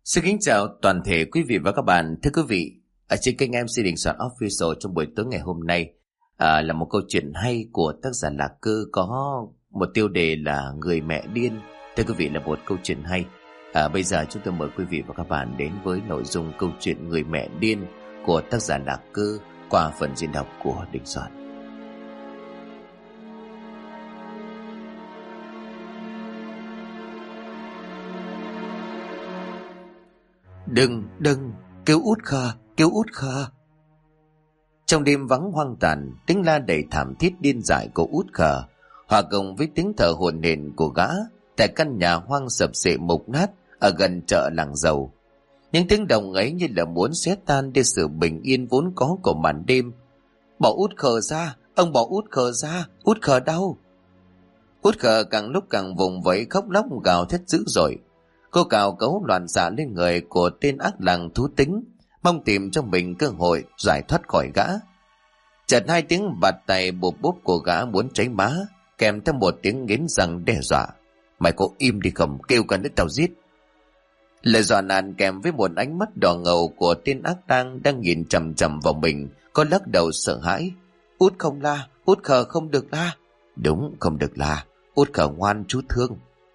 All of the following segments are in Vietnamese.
Xin kính chào toàn thể quý vị và các bạn. Thưa quý vị, ở trên kênh MC Đình Soạn Official trong buổi tối ngày hôm nay là một câu chuyện hay của tác giả Lạc Cơ có một tiêu đề là Người mẹ điên. Thưa quý vị, là một câu chuyện hay. Bây giờ chúng tôi mời quý vị và các bạn đến với nội dung câu chuyện Người mẹ điên của tác giả Lạc Cơ qua phần diễn đọc của Đình Soạn. Đừng, kêu út khờ. Trong đêm vắng hoang tàn, tiếng la đầy thảm thiết điên dại của út khờ hòa cùng với tiếng thở hổn hển của gã tại căn nhà hoang sập xệ mục nát ở gần chợ Làng Dầu. Những tiếng động ấy như là muốn xé tan đi sự bình yên vốn có của màn đêm. Bỏ út khờ ra, ông bỏ út khờ ra, út khờ đau. Út khờ càng lúc càng vùng vẫy khóc lóc gào thét dữ dội. Cô cào cấu loạn xạ lên người của tên ác lang thú tính, mong tìm cho mình cơ hội giải thoát khỏi gã. Chợt hai tiếng bạt tay bụp búp của gã muốn cháy má, kèm theo một tiếng nghiến răng đe dọa. Mày có im đi không, kêu cần đến tao giết. Lời dọa nạt kèm với một ánh mắt đỏ ngầu của tên ác lang đang nhìn chằm chằm vào mình, có lắc đầu sợ hãi. Út không la, út khờ không được la. Đúng, không được la, út khờ ngoan chú thương.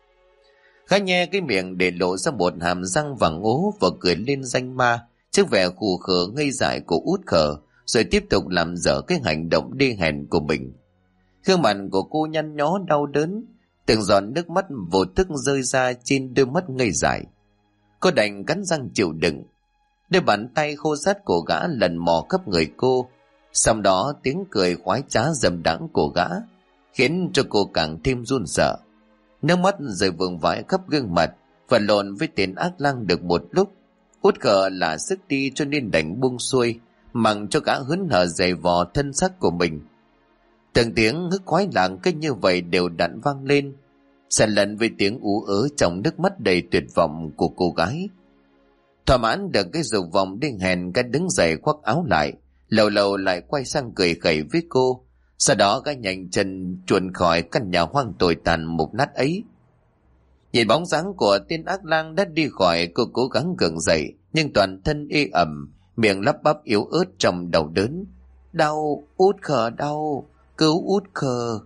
Gã nhe cái miệng để lộ ra một hàm răng vàng ố và cười lên danh ma trước vẻ khù khờ ngây dại của út khờ, rồi tiếp tục làm dở cái hành động đê hèn của mình. Gương mặt của cô nhăn nhó đau đớn, từng giọt nước mắt vô thức rơi ra trên đôi mắt ngây dại. Cô đành cắn răng chịu đựng. Đôi bàn tay khô rát của gã lần mò khắp người cô, sau đó tiếng cười khoái trá dầm đãng của gã khiến cho cô càng thêm run sợ. Nước mắt rơi vương vãi khắp gương mặt, vật lộn với tên ác lang được một lúc. Út khờ là sức đi cho nên đành buông xuôi, mặc cho gã hớn hở giày vò thân xác của mình. Từng tiếng hức khoái lạc cứ như vậy đều đặn vang lên, xen lẫn với tiếng ú ớ trong nước mắt đầy tuyệt vọng của cô gái. Thỏa mãn được cái dục vọng điên hèn, gã đứng dậy khoác áo lại, lâu lâu lại quay sang cười khẩy với cô. Sau đó gã nhanh chân chuồn khỏi căn nhà hoang tồi tàn mục nát ấy. Nhìn bóng dáng của tên ác lang đã đi khỏi, cô cố gắng gượng dậy, nhưng toàn thân ê ẩm, miệng lắp bắp yếu ớt trong đau đớn. Đau, út khờ đau, cứu út khờ.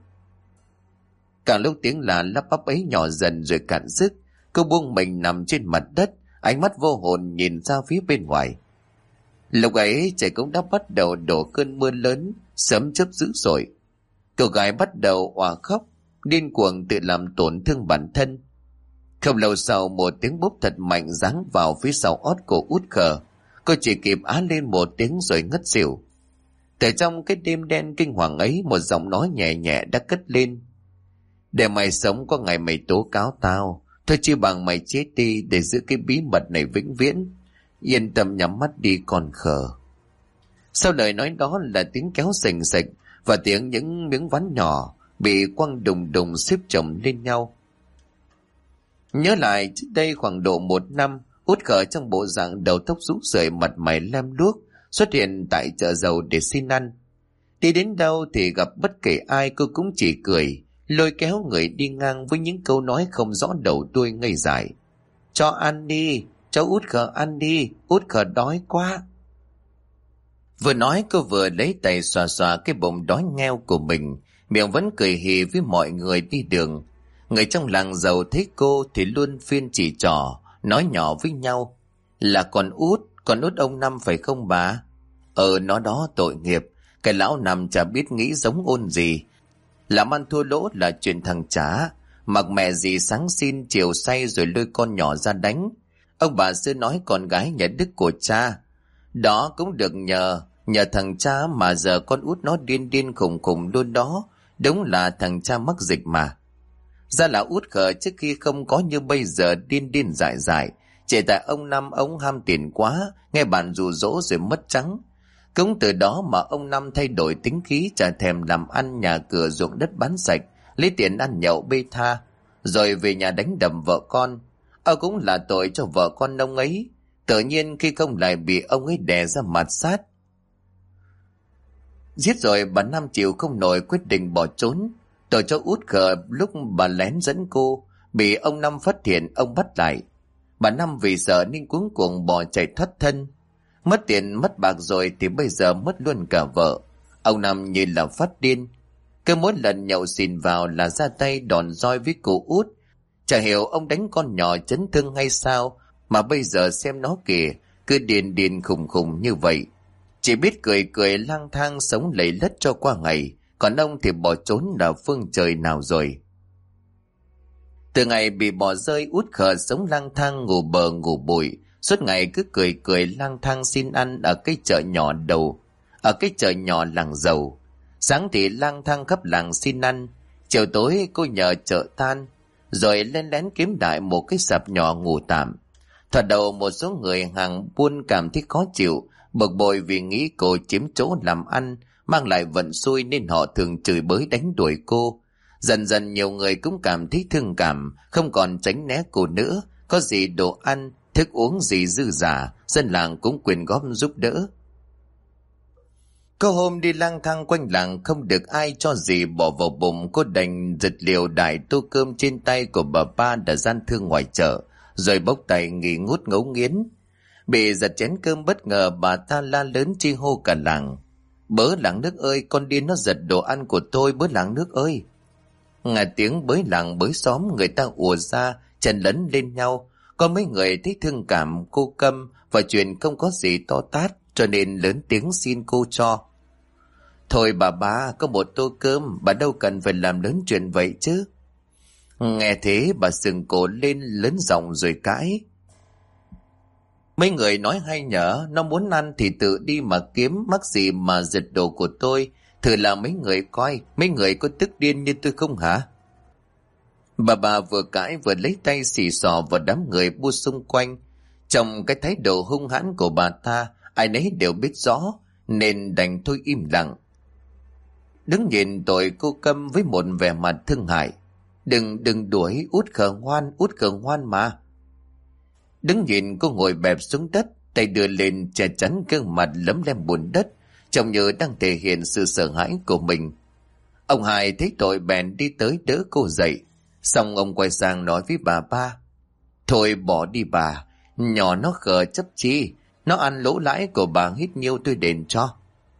Càng lúc tiếng là lắp bắp ấy nhỏ dần rồi cạn sức, cô buông mình nằm trên mặt đất, ánh mắt vô hồn nhìn ra phía bên ngoài. Lúc ấy trời cũng đã bắt đầu đổ cơn mưa lớn, sấm chớp dữ dội. Cô gái bắt đầu òa khóc, điên cuồng tự làm tổn thương bản thân. Không lâu sau, một tiếng bốp thật mạnh giáng vào phía sau ót của út khờ. Cô chỉ kịp á lên một tiếng rồi ngất xỉu. Từ trong cái đêm đen kinh hoàng ấy, một giọng nói nhẹ nhẹ đã cất lên. Để mày sống có ngày mày tố cáo tao, thôi chi bằng mày chết đi để giữ cái bí mật này vĩnh viễn. Yên tâm nhắm mắt đi con khờ. Sau lời nói đó là tiếng kéo sình sịch và tiếng những miếng ván nhỏ bị quăng đùng đùng xếp chồng lên nhau. Nhớ lại trước đây khoảng độ 1 năm, út khờ trong bộ dạng đầu tóc rũ rượi, mặt mày lem luốc, xuất hiện tại chợ dầu để xin ăn. Đi đến đâu thì gặp bất kể ai cô cũng chỉ cười, lôi kéo người đi ngang với những câu nói không rõ đầu đuôi ngây dại. Cho ăn đi, cho út khờ ăn đi, út khờ đói quá. Vừa nói cô vừa lấy tay xoa xoa cái bụng đói nghèo của mình, miệng vẫn cười hì với mọi người đi đường. Người trong làng giàu thấy cô thì luôn phiên chỉ trỏ, nói nhỏ với nhau. Là con út ông Năm phải không bà? Nó đó tội nghiệp, cái lão Năm chả biết nghĩ giống ôn gì. Làm ăn thua lỗ là chuyện thằng chả, mặc mẹ gì sáng xin chiều say rồi lôi con nhỏ ra đánh. Ông bà xưa nói con gái nhà đức của cha. Đó cũng được nhờ thằng cha mà giờ con út nó điên điên khùng khùng luôn đó. Đúng là thằng cha mắc dịch mà. Ra là út khờ trước khi không có như bây giờ điên điên dại dại. Chỉ tại ông Năm ông ham tiền quá, nghe bạn dụ dỗ rồi mất trắng. Cũng từ đó mà ông Năm thay đổi tính khí, chả thèm làm ăn, nhà cửa ruộng đất bán sạch, lấy tiền ăn nhậu bê tha, rồi về nhà đánh đập vợ con. Cũng là tội cho vợ con ông ấy. Tự nhiên khi không lại bị ông ấy đè ra mạt sát. Giết rồi bà Năm chịu không nổi, quyết định bỏ trốn. Tội cho út khờ lúc bà lén dẫn cô, bị ông Năm phát hiện, ông bắt lại. Bà Năm vì sợ nên cuống cuồng bỏ chạy thoát thân. Mất tiền mất bạc rồi thì bây giờ mất luôn cả vợ. Ông Năm như là phát điên. Cứ mỗi lần nhậu xỉn vào là ra tay đòn roi với cụ Út. Chả hiểu ông đánh con nhỏ chấn thương hay sao, mà bây giờ xem nó kìa, cứ điên điên khùng khùng như vậy. Chỉ biết cười cười lang thang sống lầy lất cho qua ngày, còn ông thì bỏ trốn là phương trời nào rồi. Từ ngày bị bỏ rơi, Út Khờ sống lang thang ngủ bờ ngủ bụi, suốt ngày cứ cười cười lang thang xin ăn ở cái chợ nhỏ ở cái chợ nhỏ làng giàu. Sáng thì lang thang khắp làng xin ăn, chiều tối cô nhờ chợ tan, rồi lên lén kiếm đại một cái sạp nhỏ ngủ tạm. Thoạt đầu một số người hàng buôn cảm thấy khó chịu, bực bội vì nghĩ cô chiếm chỗ làm ăn, mang lại vận xui nên họ thường chửi bới đánh đuổi cô. Dần dần nhiều người cũng cảm thấy thương cảm, không còn tránh né cô nữa, có gì đồ ăn, thức uống gì dư giả, dân làng cũng quyên góp giúp đỡ. Có hôm đi lang thang quanh làng không được ai cho gì bỏ vào bụng, cô đành giật liều đại tô cơm trên tay của bà ba đã gian thương ngoài chợ, rồi bốc tay nghỉ ngút ngấu nghiến. Bị giật chén cơm bất ngờ, bà ta la lớn chi hô cả làng: "Bớ làng nước ơi, con điên nó giật đồ ăn của tôi, bớ làng nước ơi!" Nghe tiếng bới làng bới xóm, người ta ùa ra chen lấn lên nhau. Có mấy người thấy thương cảm cô Câm và chuyện không có gì to tát, cho nên lớn tiếng xin cô cho. "Thôi bà ba, có một tô cơm, bà đâu cần phải làm lớn chuyện vậy chứ." Nghe thế bà sừng cổ lên lớn giọng rồi cãi: "Mấy người nói hay nhở, nó muốn ăn thì tự đi mà kiếm, mắc gì mà giật đồ của tôi. Thử làm mấy người coi, mấy người có tức điên như tôi không hả?" Bà vừa cãi vừa lấy tay xì xò vào đám người bu xung quanh. Trong cái thái độ hung hãn của bà ta, ai nấy đều biết rõ, nên đành thôi im lặng. Đứng nhìn tội cô Câm với một vẻ mặt thương hại: Đừng đuổi, Út Khờ ngoan mà." Đứng nhìn cô ngồi bẹp xuống đất, tay đưa lên che chắn gương mặt lấm lem bùn đất, trông như đang thể hiện sự sợ hãi của mình. Ông Hai thấy tội bèn đi tới đỡ cô dậy, xong ông quay sang nói với bà ba: "Thôi bỏ đi bà, nhỏ nó khờ chấp chi, nó ăn lỗ lãi của bà hít nhiêu tôi đền cho."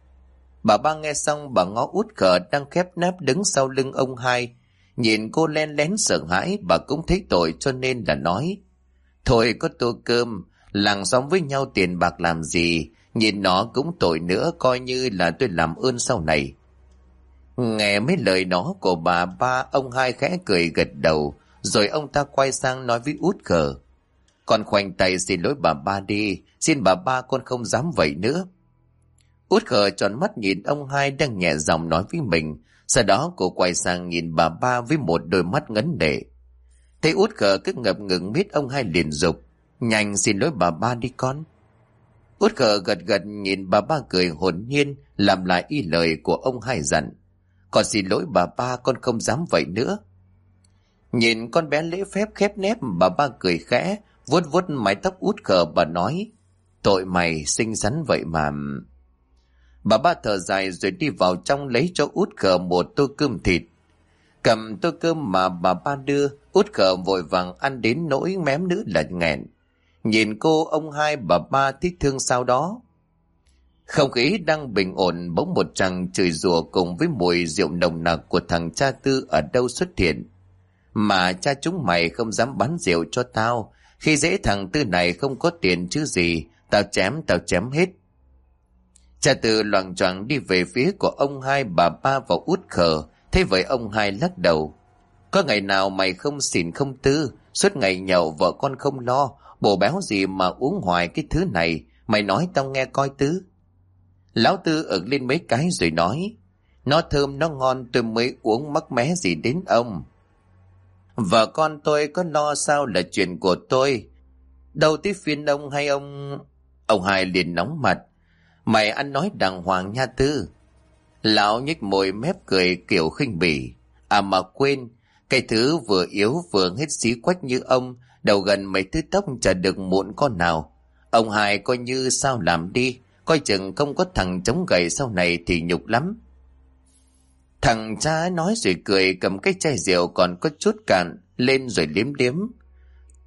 Bà ba nghe xong, bà ngó Út Khờ đang khép nép đứng sau lưng ông Hai, nhìn cô len lén sợ hãi, bà cũng thấy tội cho nên là nói: "Thôi có tô cơm, làng xóm với nhau tiền bạc làm gì, nhìn nó cũng tội nữa, coi như là tôi làm ơn sau này." Nghe mấy lời đó của bà ba, ông Hai khẽ cười gật đầu, rồi ông ta quay sang nói với Út Khờ: "Con khoanh tay xin lỗi bà ba đi, xin bà ba con không dám vậy nữa." Út Khờ tròn mắt nhìn ông Hai đang nhẹ giọng nói với mình, sau đó cô quay sang nhìn bà ba với một đôi mắt ngấn lệ. Thấy Út Khờ cứ ngập ngừng miết, ông Hai liền giục: "Nhanh xin lỗi bà ba đi con." Út Khờ gật gật nhìn bà ba cười hồn nhiên, làm lại y lời của ông Hai dặn: "Con xin lỗi bà ba, con không dám vậy nữa." Nhìn con bé lễ phép khép nép, bà ba cười khẽ, vuốt vuốt mái tóc Út Khờ, bà nói: "Tội mày xinh xắn vậy mà." Bà ba thở dài rồi đi vào trong lấy cho Út Khờ một tô cơm thịt. Cầm tô cơm mà bà ba đưa, Út Khờ vội vàng ăn đến nỗi mém nữa là nghẹn. Nhìn cô, ông Hai, bà ba thích thương sau đó. Không khí đang bình ổn, bỗng một tràng chửi rủa cùng với mùi rượu nồng nặc của thằng cha Tư ở đâu xuất hiện. "Mà cha chúng mày không dám bán rượu cho tao, khi dễ thằng Tư này không có tiền chứ gì, tao chém hết." Cha Tư loạng choạng đi về phía của ông Hai, bà ba và Út Khờ. Thế vậy ông Hai lắc đầu: "Có ngày nào mày không xỉn không Tư, suốt ngày nhậu vợ con không lo, bổ béo gì mà uống hoài cái thứ này, mày nói tao nghe coi Tư." Lão Tư ực lên mấy cái rồi nói: "Nó thơm nó ngon tôi mới uống, mắc mé gì đến ông. Vợ con tôi có lo sao là chuyện của tôi, đâu tới phiên ông hay ông." Ông Hai liền nóng mặt: "Mày ăn nói đàng hoàng nha Tư." Lão nhếch môi mép cười kiểu khinh bỉ: "À mà quên, cái thứ vừa yếu vừa hết xí quách như ông, đầu gần mấy thứ tóc chả được muộn con nào. Ông Hai coi như sao làm đi, coi chừng không có thằng chống gậy sau này thì nhục lắm." Thằng cha nói rồi cười, cầm cái chai rượu còn có chút cạn lên rồi liếm liếm: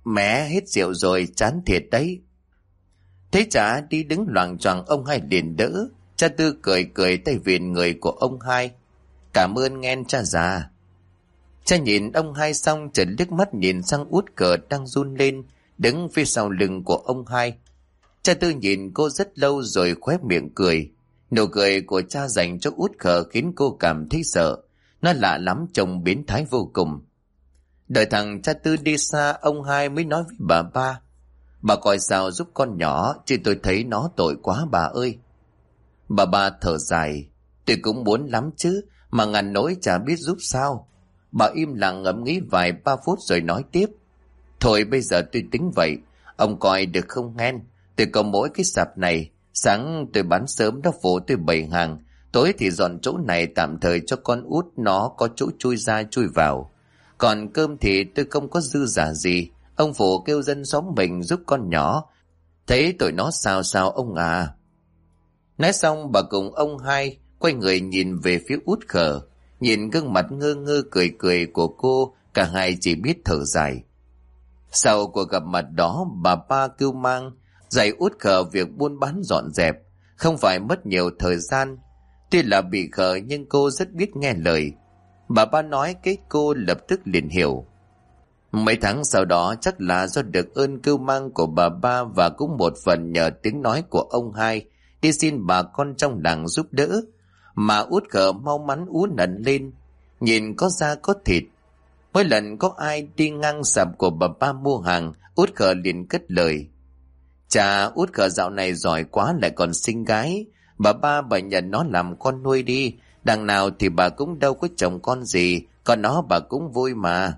Mẹ hết rượu rồi, chán thiệt đấy. Thấy cha đi đứng loạng choạng, ông Hai liền đỡ. Cha Tư cười cười tay vịn người của ông Hai. Cảm ơn nghen cha già. Cha nhìn ông Hai xong chợt liếc mắt nhìn sang Út Cờ đang run lên, đứng phía sau lưng của ông Hai. Cha Tư nhìn cô rất lâu rồi khóe miệng cười. Nụ cười của cha dành cho Út Cờ khiến cô cảm thấy sợ. Nó lạ lắm, trông biến thái vô cùng. Đợi thằng cha Tư đi xa, ông Hai mới nói với bà ba. Bà coi sao giúp con nhỏ, chứ tôi thấy nó tội quá bà ơi. Bà ba thở dài. Tôi cũng muốn lắm chứ, mà ngàn nỗi chả biết giúp sao. Bà im lặng ngẫm nghĩ vài ba phút rồi nói tiếp. Thôi bây giờ tôi tính vậy, ông coi được không nghen? Tôi có mỗi cái sạp này, sáng tôi bán sớm đó phụ tôi bày hàng, tối thì dọn chỗ này tạm thời cho con út nó có chỗ chui ra chui vào. Còn cơm thì tôi không có dư giả gì, ông phụ kêu dân xóm mình giúp con nhỏ, thấy tụi nó sao sao ông à. Nói xong bà cùng ông Hai quay người nhìn về phía Út Khờ, nhìn gương mặt ngơ ngơ cười cười của cô, cả hai chỉ biết thở dài. Sau cuộc gặp mặt đó, bà ba kêu mang dạy Út Khờ việc buôn bán dọn dẹp, không phải mất nhiều thời gian. Tuy là bị khờ nhưng cô rất biết nghe lời. Bà ba nói cái cô lập tức liền hiểu. Mấy tháng sau đó chắc là do được ơn cưu mang của bà ba và cũng một phần nhờ tiếng nói của ông Hai đi xin bà con trong làng giúp đỡ, mà Út Khờ mau mắn ú nần lên, nhìn có da có thịt. Mỗi lần có ai đi ngang sạp của bà ba mua hàng, Út Khờ liền cất lời. Chà, Út Khờ dạo này giỏi quá, lại còn xinh gái. Bà nhận nó làm con nuôi đi, đằng nào thì bà cũng đâu có chồng con gì, còn nó bà cũng vui mà.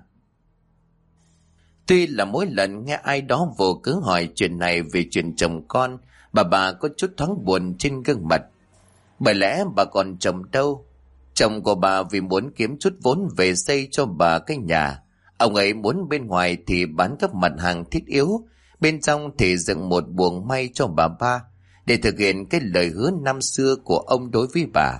Tuy là mỗi lần nghe ai đó vô cớ hỏi chuyện này về chuyện chồng con, bà có chút thoáng buồn trên gương mặt. Bởi lẽ bà còn chồng đâu? Chồng của bà vì muốn kiếm chút vốn về xây cho bà cái nhà. Ông ấy muốn bên ngoài thì bán các mặt hàng thiết yếu, bên trong thì dựng một buồng may cho bà ba, để thực hiện cái lời hứa năm xưa của ông đối với bà.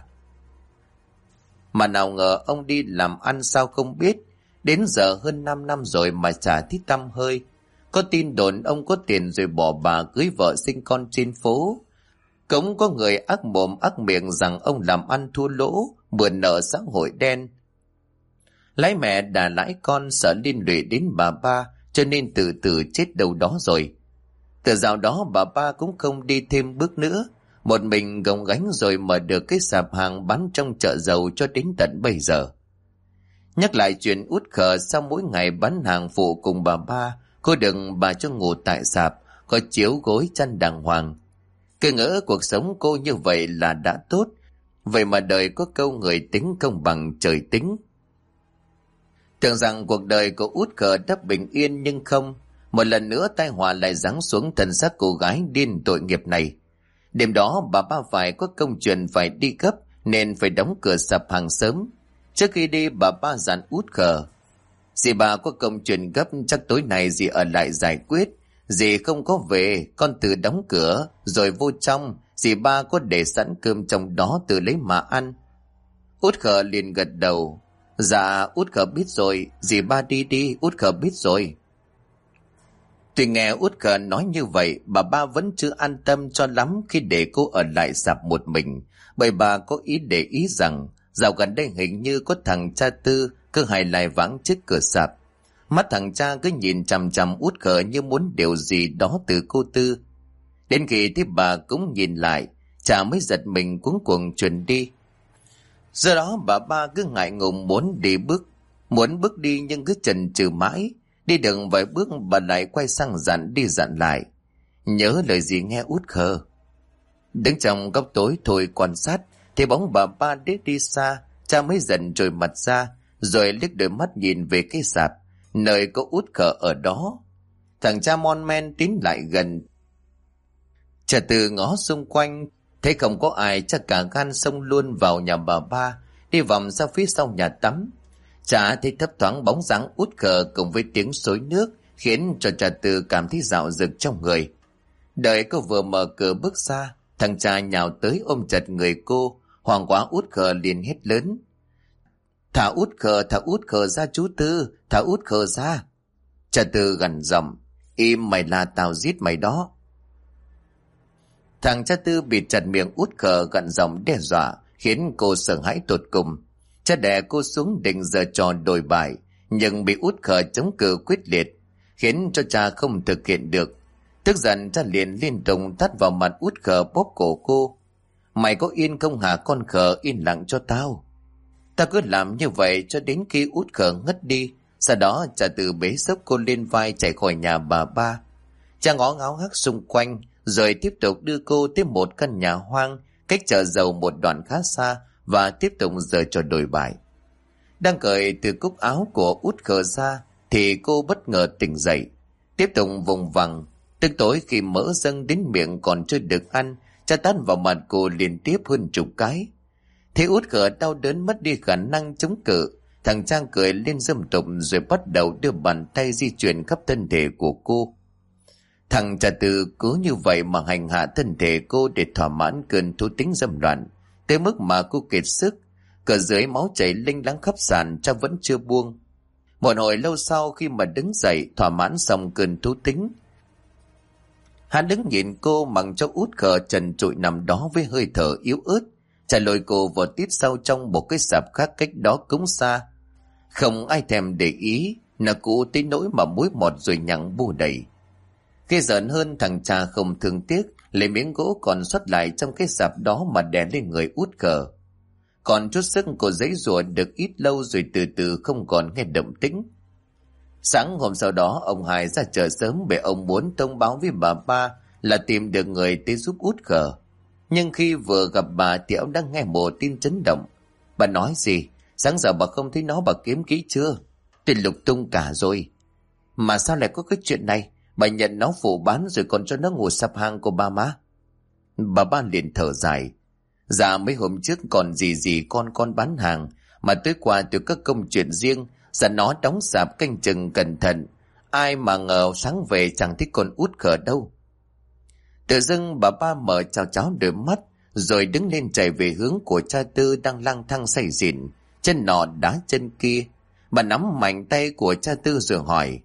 Mà nào ngờ ông đi làm ăn sao không biết, đến giờ hơn 5 năm rồi mà chả thấy tăm hơi. Có tin đồn ông có tiền rồi bỏ bà cưới vợ sinh con trên phố. Cũng có người ác mồm ác miệng rằng ông làm ăn thua lỗ, mượn nợ xã hội đen. Lãi mẹ đà lãi con, sợ liên lụy đến bà ba, cho nên từ từ chết đâu đó rồi. Từ dạo đó bà ba cũng không đi thêm bước nữa, một mình gồng gánh rồi mở được cái sạp hàng bán trong chợ dầu cho đến tận bây giờ. Nhắc lại chuyện Út Khờ, sau mỗi ngày bán hàng phụ cùng bà ba, cô đừng bà cho ngủ tại sạp, có chiếu gối chăn đàng hoàng. Cứ ngỡ cuộc sống cô như vậy là đã tốt, vậy mà đời có câu người tính không bằng trời tính. Tưởng rằng cuộc đời của Út Khờ đã bình yên nhưng không, một lần nữa tai họa lại giáng xuống thân xác cô gái điên tội nghiệp này. Đêm đó bà ba phải có công chuyện phải đi gấp nên phải đóng cửa sạp hàng sớm. Trước khi đi bà ba dặn Út Khờ: dì bà có công chuyện gấp, chắc tối nay dì ở lại giải quyết. Dì không có về, con tự đóng cửa rồi vô trong, dì ba có để sẵn cơm trong đó tự lấy mà ăn. Út Khờ liền gật đầu. Dạ Út Khờ biết rồi, dì ba đi đi, Út Khờ biết rồi. Tuy nghe Út Khờ nói như vậy, bà ba vẫn chưa an tâm cho lắm khi để cô ở lại sạp một mình, bởi bà có ý để ý rằng dạo gần đây hình như có thằng cha Tư cứ hay lại vắng trước cửa sạp. Mắt thằng cha cứ nhìn chằm chằm Út Khờ như muốn điều gì đó từ cô Tư. Đến khi thấy bà cũng nhìn lại, cha mới giật mình cuống cuồng chuẩn đi. Do đó bà ba cứ ngại ngùng muốn bước đi nhưng cứ chần chừ mãi. Đi được vài bước bà lại quay sang dặn đi dặn lại: nhớ lời gì nghe Út Khờ. Đứng trong góc tối thôi quan sát, thì bóng bà ba đi xa, cha mới dần trồi mặt ra, rồi liếc đôi mắt nhìn về cái sạp, nơi có Út Khờ ở đó. Thằng cha mon men tiến lại gần. Cha Từ ngó xung quanh, thấy không có ai, chắc cả gan xông luôn vào nhà bà ba, đi vòng ra phía sau nhà tắm. Cha thấy thấp thoáng bóng dáng Út Khờ cùng với tiếng xối nước, khiến cho cha Từ cảm thấy dạo dực trong người. Đợi cô vừa mở cửa bước ra, thằng cha nhào tới ôm chặt người cô, hoảng quá Út Khờ liền hét lớn: thả Út Khờ ra chú Tư, thả Út Khờ ra. Cha Tư gằn giọng: Im mày, là tao giết mày đó. Thằng cha Tư bịt chặt miệng út khờ gằn giọng đe dọa, khiến cô sợ hãi tột cùng. Cha đè cô xuống định giở trò đồi bại, nhưng bị út khờ chống cự quyết liệt, khiến cho cha không thực hiện được. Tức giận, cha liền liên tục tát vào mặt út khờ, bóp cổ cô. Mày có yên không hả con khờ, yên lặng cho tao. Ta cứ làm như vậy cho đến khi út khờ ngất đi. Sau đó cha Tư bế xốc cô lên vai chạy khỏi nhà bà ba. Cha ngó ngáo hắc xung quanh, rồi tiếp tục đưa cô tới một căn nhà hoang cách chợ dầu một đoạn khá xa, và tiếp tục giở trò đồi bại. Đang cởi từ cúc áo của út khờ ra thì cô bất ngờ tỉnh dậy, tiếp tục vùng vằng. Tức tối khi mỡ dâng đến miệng còn chưa được ăn, cha tát vào mặt cô liên tiếp hơn chục cái. Thế út khờ đau đớn mất đi khả năng chống cự, thằng Trang cười lên dâm tục rồi bắt đầu đưa bàn tay di chuyển khắp thân thể của cô. Thằng cha Tư cứ như vậy mà hành hạ thân thể cô để thỏa mãn cơn thú tính dâm loạn, tới mức mà cô kiệt sức, cờ dưới máu chảy lênh láng khắp sàn. Cha vẫn chưa buông. Một hồi lâu sau, khi mà đứng dậy thỏa mãn xong cơn thú tính, hắn đứng nhìn cô mặc cho út khờ trần trụi nằm đó với hơi thở yếu ớt. Cha lôi cô vào tít sau trong một cái sạp khác cách đó cũng xa. Không ai thèm để ý, nó cũ tới nỗi mà muối mọt rồi nhặng bu đầy. Khi giận hơn, thằng cha không thương tiếc, lấy miếng gỗ còn sót lại trong cái sạp đó mà đè lên người út khờ. Còn chút sức cô giãy giụa được ít lâu rồi từ từ không còn nghe động tĩnh. Sáng hôm sau đó, ông Hai ra chợ sớm bởi ông muốn thông báo với bà ba là tìm được người tới giúp út khờ. Nhưng khi vừa gặp bà thì ông đã nghe một tin chấn động. Bà nói gì? Sáng giờ bà không thấy nó, bà kiếm kỹ chưa? Tôi lục tung cả rồi. Mà sao lại có cái chuyện này? Bà nhận nó phụ bán rồi còn cho nó ngủ sạp hàng của bà má. Bà ba liền thở dài. Dạ mấy hôm trước còn gì con bán hàng, mà tối qua tôi có công chuyện riêng, dặn nó đóng sạp canh chừng cẩn thận. Ai mà ngờ sáng về chẳng thấy con út khờ đâu. Tự dưng bà ba mở chào cháo đôi mắt, rồi đứng lên chạy về hướng của cha Tư đang lang thang say xỉn, chân nọ đá chân kia. Bà nắm mạnh tay của cha Tư rồi hỏi: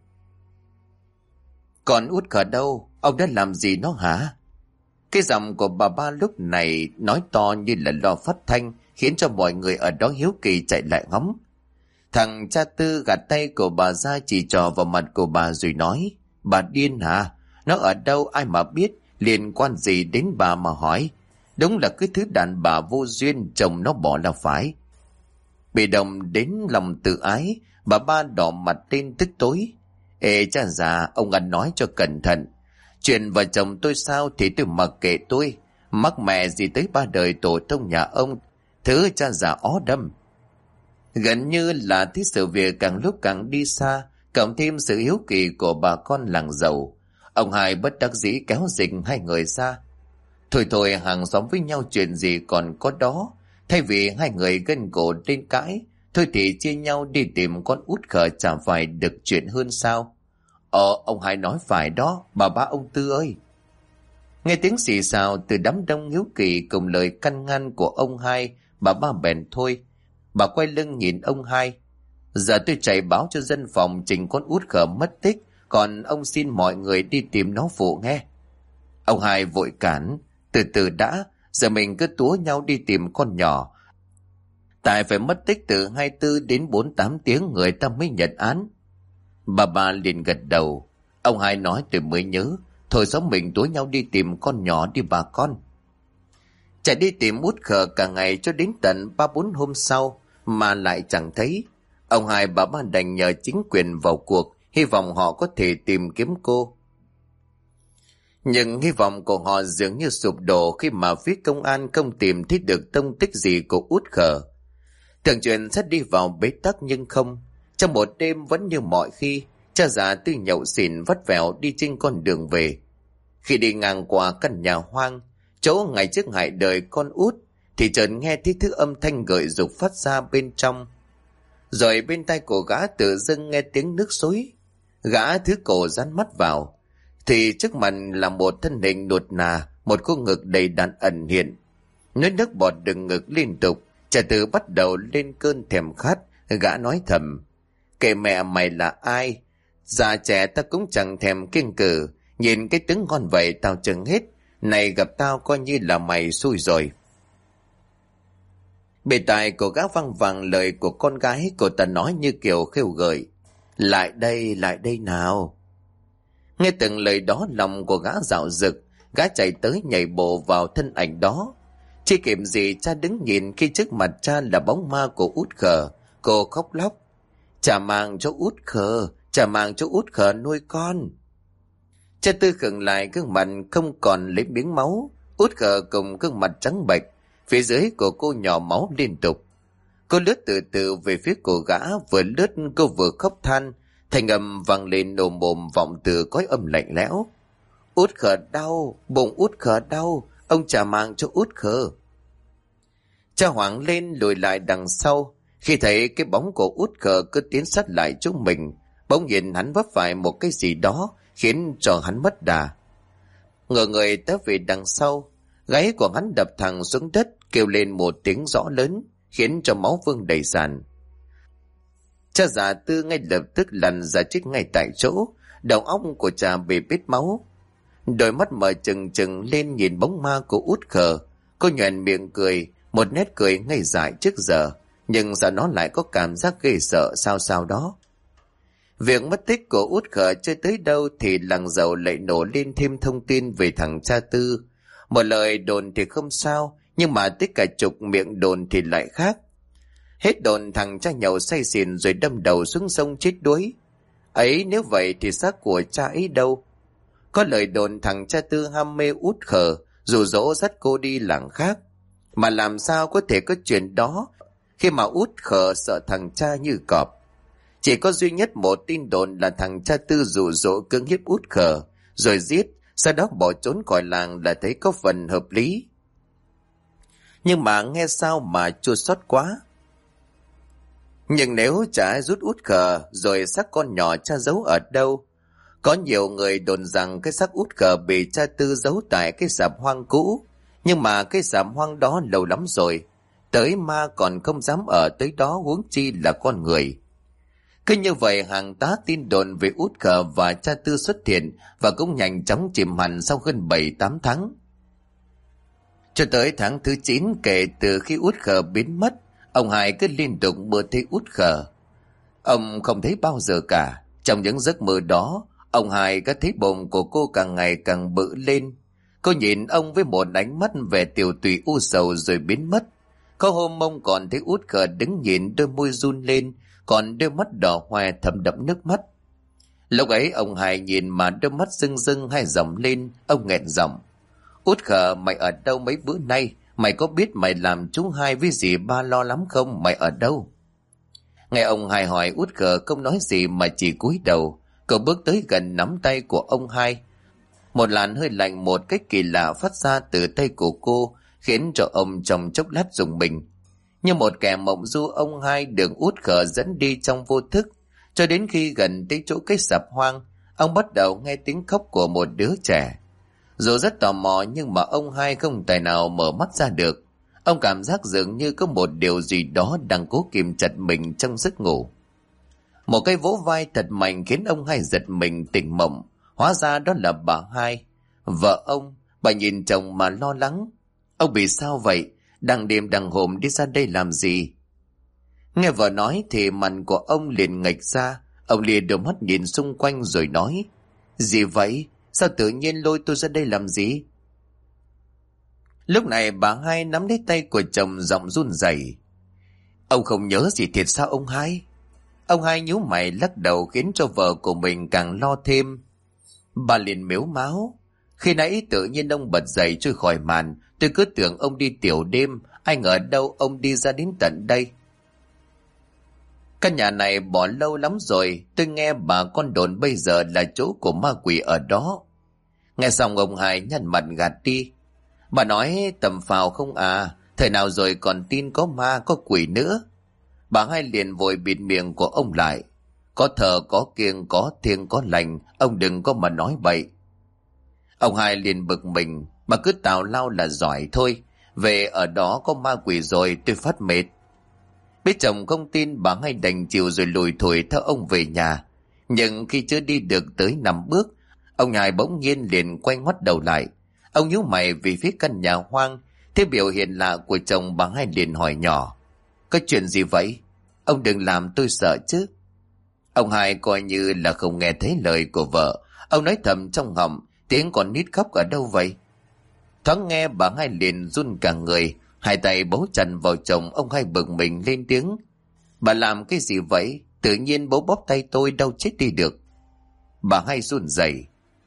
Còn út khờ đâu? Ông đã làm gì nó hả? Cái giọng của bà ba lúc này nói to như là lo phát thanh, khiến cho mọi người ở đó hiếu kỳ chạy lại ngắm. Thằng cha Tư gạt tay của bà ra, chỉ trò vào mặt của bà rồi nói: Bà điên hả? Nó ở đâu ai mà biết, liên quan gì đến bà mà hỏi? Đúng là cái thứ đàn bà vô duyên, chồng nó bỏ là phải. Bị động đến lòng tự ái, bà ba đỏ mặt lên tức tối. Ê cha già, ông ăn nói cho cẩn thận. Chuyện vợ chồng tôi sao thì tôi mặc kệ tôi. Mắc mẹ gì tới ba đời tổ tông nhà ông. Thứ cha già ó đâm. Gần như là thấy sự việc càng lúc càng đi xa, cộng thêm sự hiếu kỳ của bà con làng giàu. Ông Hai bất đắc dĩ kéo dịch hai người ra. Thôi hàng xóm với nhau chuyện gì còn có đó. Thay vì hai người gân cổ lên cãi, thôi thì chia nhau đi tìm con út khờ chả phải được chuyện hơn sao? Ông Hai nói phải đó, bà ba ông Tư ơi. Nghe tiếng xì xào từ đám đông hiếu kỳ cùng lời căn ngăn của ông Hai, bà ba bèn thôi. Bà quay lưng nhìn ông Hai. Giờ tôi chạy báo cho dân phòng trình con út khờ mất tích, còn ông xin mọi người đi tìm nó phụ nghe. Ông Hai vội cản: Từ từ đã, giờ mình cứ túa nhau đi tìm con nhỏ. Tại phải mất tích từ 24 đến 48 tiếng người ta mới nhận án. Bà ba liền gật đầu. Ông Hai nói tôi mới nhớ. Thôi sống mình túa nhau đi tìm con nhỏ đi bà con. Chạy đi tìm út khờ cả ngày cho đến tận 3-4 hôm sau mà lại chẳng thấy. Ông Hai bà ba đành nhờ chính quyền vào cuộc, hy vọng họ có thể tìm kiếm cô. Nhưng hy vọng của họ dường như sụp đổ khi mà phía công an không tìm thấy được tông tích gì của út khờ. Tưởng chuyện sẽ đi vào bế tắc nhưng không. Trong một đêm vẫn như mọi khi, cha già Tư nhậu xỉn vắt vẻo đi trên con đường về. Khi đi ngang qua căn nhà hoang, chỗ ngày trước hại đời con út, thì chợt nghe thấy thứ âm thanh gợi dục phát ra bên trong. Rồi bên tai của gã tự dưng nghe tiếng nước xối. Gã thứ cổ dán mắt vào, thì trước mặt là một thân hình nuột nà, một cô ngực đầy đặn ẩn hiện. Nuốt nước bọt đừng ngực liên tục, cha Tư bắt đầu lên cơn thèm khát. Gã nói thầm: Kệ mẹ mày là ai, Già trẻ ta cũng chẳng thèm kiêng cử, nhìn cái tướng ngon vậy tao chừng hết, này gặp tao coi như là mày xui rồi. Bề tai của gã văng vẳng lời của con gái, cô ta nói như kiểu khêu gợi. Lại đây nào. Nghe từng lời đó, lòng của gã dạo dực, gã chạy tới nhảy bộ vào thân ảnh đó. Chỉ kịp gì cha đứng nhìn khi trước mặt cha là bóng ma của Út Khờ. Cô khóc lóc. Cha mang cho Út Khờ, cha mang cho Út Khờ nuôi con. Cha Tư khựng lại, gương mặt không còn lấy miếng máu. Út Khờ cùng gương mặt trắng bệch, phía dưới của cô nhỏ máu liên tục. Cô lướt từ từ về phía của gã, vừa lướt cô vừa khóc than, thành âm vang lên ồm ồm vọng từ cõi âm lạnh lẽo. Út Khờ đau, bụng Út Khờ đau, ông trả mạng cho Út Khờ. Cha hoảng lên lùi lại đằng sau, khi thấy cái bóng của Út Khờ cứ tiến sát lại chúng mình, bỗng nhiên hắn vấp phải một cái gì đó khiến cho hắn mất đà. Ngửa người té về đằng sau, gáy của hắn đập thẳng xuống đất, kêu lên một tiếng rõ lớn, khiến cho máu vương đầy sàn. Cha già Tư ngay lập tức lăn ra chết ngay tại chỗ, đầu óc của cha bị bết máu. Đôi mắt mở trừng trừng lên nhìn bóng ma của Út Khờ. Cô nhoẻn miệng cười, một nét cười ngây dại trước giờ, nhưng giờ nó lại có cảm giác ghê sợ sao đó. Việc mất tích của Út Khờ chưa tới đâu thì làng giàu lại nổ lên thêm thông tin về thằng cha Tư. Một lời đồn thì không sao, nhưng mà tất cả chục miệng đồn thì lại khác. Hết đồn thằng cha nhậu say xỉn rồi đâm đầu xuống sông chết đuối. Ấy nếu vậy thì xác của cha ấy đâu? Có lời đồn thằng cha Tư ham mê Út Khờ, dụ dỗ dắt cô đi làng khác. Mà làm sao có thể có chuyện đó khi mà Út Khờ sợ thằng cha như cọp. Chỉ có duy nhất một tin đồn là thằng cha Tư dụ dỗ cưỡng hiếp Út Khờ, rồi giết, sau đó bỏ trốn khỏi làng là thấy có phần hợp lý. Nhưng mà nghe sao mà chua xót quá. Nhưng nếu cha rút Út Khờ rồi xác con nhỏ cha giấu ở đâu? Có nhiều người đồn rằng cái xác Út Khờ bị cha Tư giấu tại cái sạp hoang cũ. Nhưng mà cái sạp hoang đó lâu lắm rồi, tới ma còn không dám ở tới đó, huống chi là con người. Cứ như vậy hàng tá tin đồn về Út Khờ và cha Tư xuất hiện và cũng nhanh chóng chìm hẳn sau hơn 7-8 tháng. Cho tới tháng thứ 9 kể từ khi Út Khờ biến mất, ông Hai cứ liên tục mơ thấy Út Khờ. Ông không thấy bao giờ cả. Trong những giấc mơ đó, ông Hai có thấy bụng của cô càng ngày càng bự lên. Cô nhìn ông với một ánh mắt về tiều tụy u sầu rồi biến mất. Có hôm ông còn thấy Út Khờ đứng nhìn, đôi môi run lên, còn đôi mắt đỏ hoe thấm đẫm nước mắt. Lúc ấy ông Hai nhìn mà đôi mắt rưng rưng hai dòng lên, ông nghẹn giọng. Út Khờ, mày ở đâu mấy bữa nay? Mày có biết mày làm chú Hai với dì ba lo lắm không? Mày ở đâu? Nghe ông Hai hỏi, Út Khờ không nói gì mà chỉ cúi đầu. Cậu bước tới gần nắm tay của ông Hai. Một làn hơi lạnh một cách kỳ lạ phát ra từ tay của cô, khiến cho ông trong chốc lát rùng mình. Như một kẻ mộng du, ông Hai được Út Khờ dẫn đi trong vô thức, cho đến khi gần tới chỗ cái sạp hoang, ông bắt đầu nghe tiếng khóc của một đứa trẻ. Dù rất tò mò nhưng mà ông Hai không tài nào mở mắt ra được. Ông cảm giác dường như có một điều gì đó đang cố kìm chặt mình trong giấc ngủ. Một cái vỗ vai thật mạnh khiến ông Hai giật mình tỉnh mộng. Hóa ra đó là bà Hai, vợ ông. Bà nhìn chồng mà lo lắng. Ông bị sao vậy? Đằng đêm đằng hôm đi ra đây làm gì? Nghe vợ nói thì mặt của ông liền nghệch ra. Ông liền đôi mắt nhìn xung quanh rồi nói: Gì vậy? Sao tự nhiên lôi tôi ra đây làm gì? Lúc này bà Hai nắm lấy tay của chồng, giọng run rẩy. Ông không nhớ gì thiệt sao ông Hai? Ông Hai nhíu mày lắc đầu khiến cho vợ của mình càng lo thêm. Bà liền mếu máo. Khi nãy tự nhiên ông bật dậy trôi khỏi màn. Tôi cứ tưởng ông đi tiểu đêm, ai ngờ đâu ông đi ra đến tận đây. Căn nhà này bỏ lâu lắm rồi. Tôi nghe bà con đồn bây giờ là chỗ của ma quỷ ở đó. Nghe xong ông Hai nhăn mặt gạt đi. Bà nói tầm phào không à, thời nào rồi còn tin có ma có quỷ nữa. Bà Hai liền vội bịt miệng của ông lại. Có thờ có kiêng có thiêng có lành, ông đừng có mà nói bậy. Ông Hai liền bực mình, mà cứ tào lao là giỏi thôi. Về ở đó có ma quỷ rồi tôi phát mệt. Biết chồng không tin, bà Hai đành chịu rồi lùi thủi theo ông về nhà. Nhưng khi chưa đi được tới 5 bước, ông hai bỗng nhiên liền quay ngoắt đầu lại. Ông nhíu mày vì phía căn nhà hoang. Thế biểu hiện lạ của chồng bà hai liền hỏi nhỏ: có chuyện gì vậy? Ông đừng làm tôi sợ chứ. Ông hai coi như là không nghe thấy lời của vợ. Ông nói thầm trong họng: tiếng con nít khóc ở đâu vậy? Thoáng nghe bà hai liền run cả người, hai tay bấu chặt vào chồng. Ông hai bực mình lên tiếng: bà làm cái gì vậy? Tự nhiên bố bóp tay tôi đau chết đi được. Bà hai run rẩy.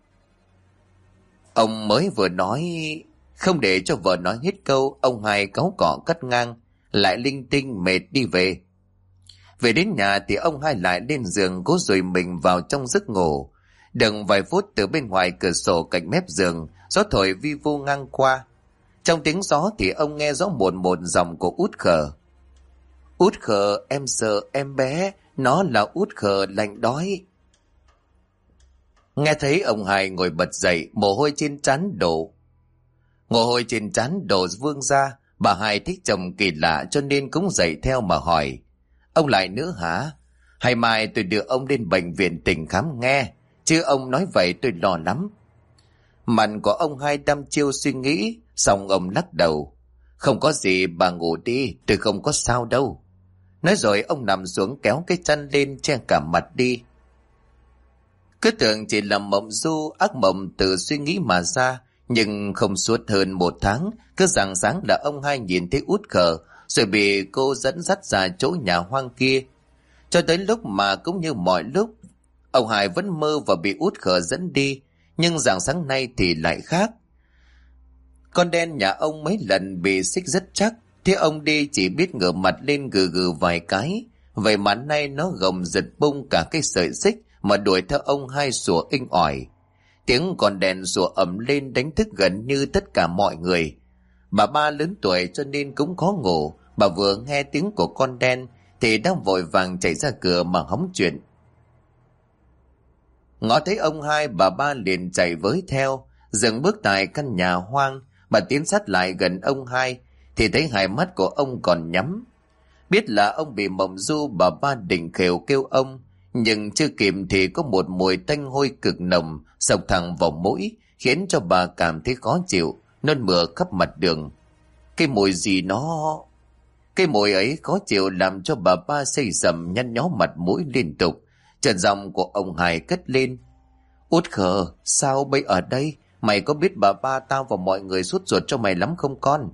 Ông mới vừa nói. Không để cho vợ nói hết câu, ông hai cáu cọ cắt ngang: lại linh tinh mệt đi về. Về đến nhà thì ông hai lại lên giường cố dùi mình vào trong giấc ngủ. Đừng vài phút, từ bên ngoài cửa sổ cạnh mép giường, gió thổi vi vu ngang qua. Trong tiếng gió thì ông nghe rõ một giọng của Út Khờ: út Khờ, em sợ em bé, nó là Út Khờ lạnh đói. Nghe thấy ông hai ngồi bật dậy, mồ hôi trên trán đổ vương ra. Bà hai thích chồng kỳ lạ cho nên cũng dậy theo mà hỏi: ông lại nữa hả? Hay mai tôi đưa ông đến bệnh viện tỉnh khám nghe, chứ ông nói vậy tôi lo lắm. Mặt của ông hai đăm chiêu suy nghĩ, xong ông lắc đầu: không có gì, bà ngủ đi, tôi không có sao đâu. Nói rồi ông nằm xuống kéo cái chăn lên che cả mặt đi. Cứ tưởng chỉ là mộng du, ác mộng từ suy nghĩ mà ra. Nhưng không suốt hơn 1 tháng, cứ rạng sáng là ông hai nhìn thấy Út Khờ, rồi bị cô dẫn dắt ra chỗ nhà hoang kia. Cho tới lúc mà cũng như mọi lúc, ông hai vẫn mơ và bị Út Khờ dẫn đi. Nhưng rạng sáng nay thì lại khác. Con đen nhà ông mấy lần bị xích rất chắc, thế ông đi chỉ biết ngửa mặt lên gừ gừ vài cái. Vậy mà nay nó gồng giật bung cả cái sợi xích mà đuổi theo ông hai sủa inh ỏi. Tiếng con đèn sủa ầm lên đánh thức gần như tất cả mọi người. Bà ba lớn tuổi cho nên cũng khó ngủ. Bà vừa nghe tiếng của con đen thì đang vội vàng chạy ra cửa mà hóng chuyện. Ngó thấy ông hai, bà ba liền chạy với theo, dừng bước tại căn nhà hoang. Bà tiến sát lại gần ông hai thì thấy hai mắt của ông còn nhắm. Biết là ông bị mộng du, bà ba định khều kêu ông, nhưng chưa kịp thì có một mùi tanh hôi cực nồng xộc thẳng vào mũi, khiến cho bà cảm thấy khó chịu, nôn mửa khắp mặt đường. Cái mùi gì nó... Cái mùi ấy khó chịu làm cho bà ba xây sầm nhăn nhó mặt mũi liên tục. Trần giọng của ông hai cất lên: Út Khờ, sao bây ở đây? Mày có biết bà ba tao và mọi người sốt ruột cho mày lắm không con?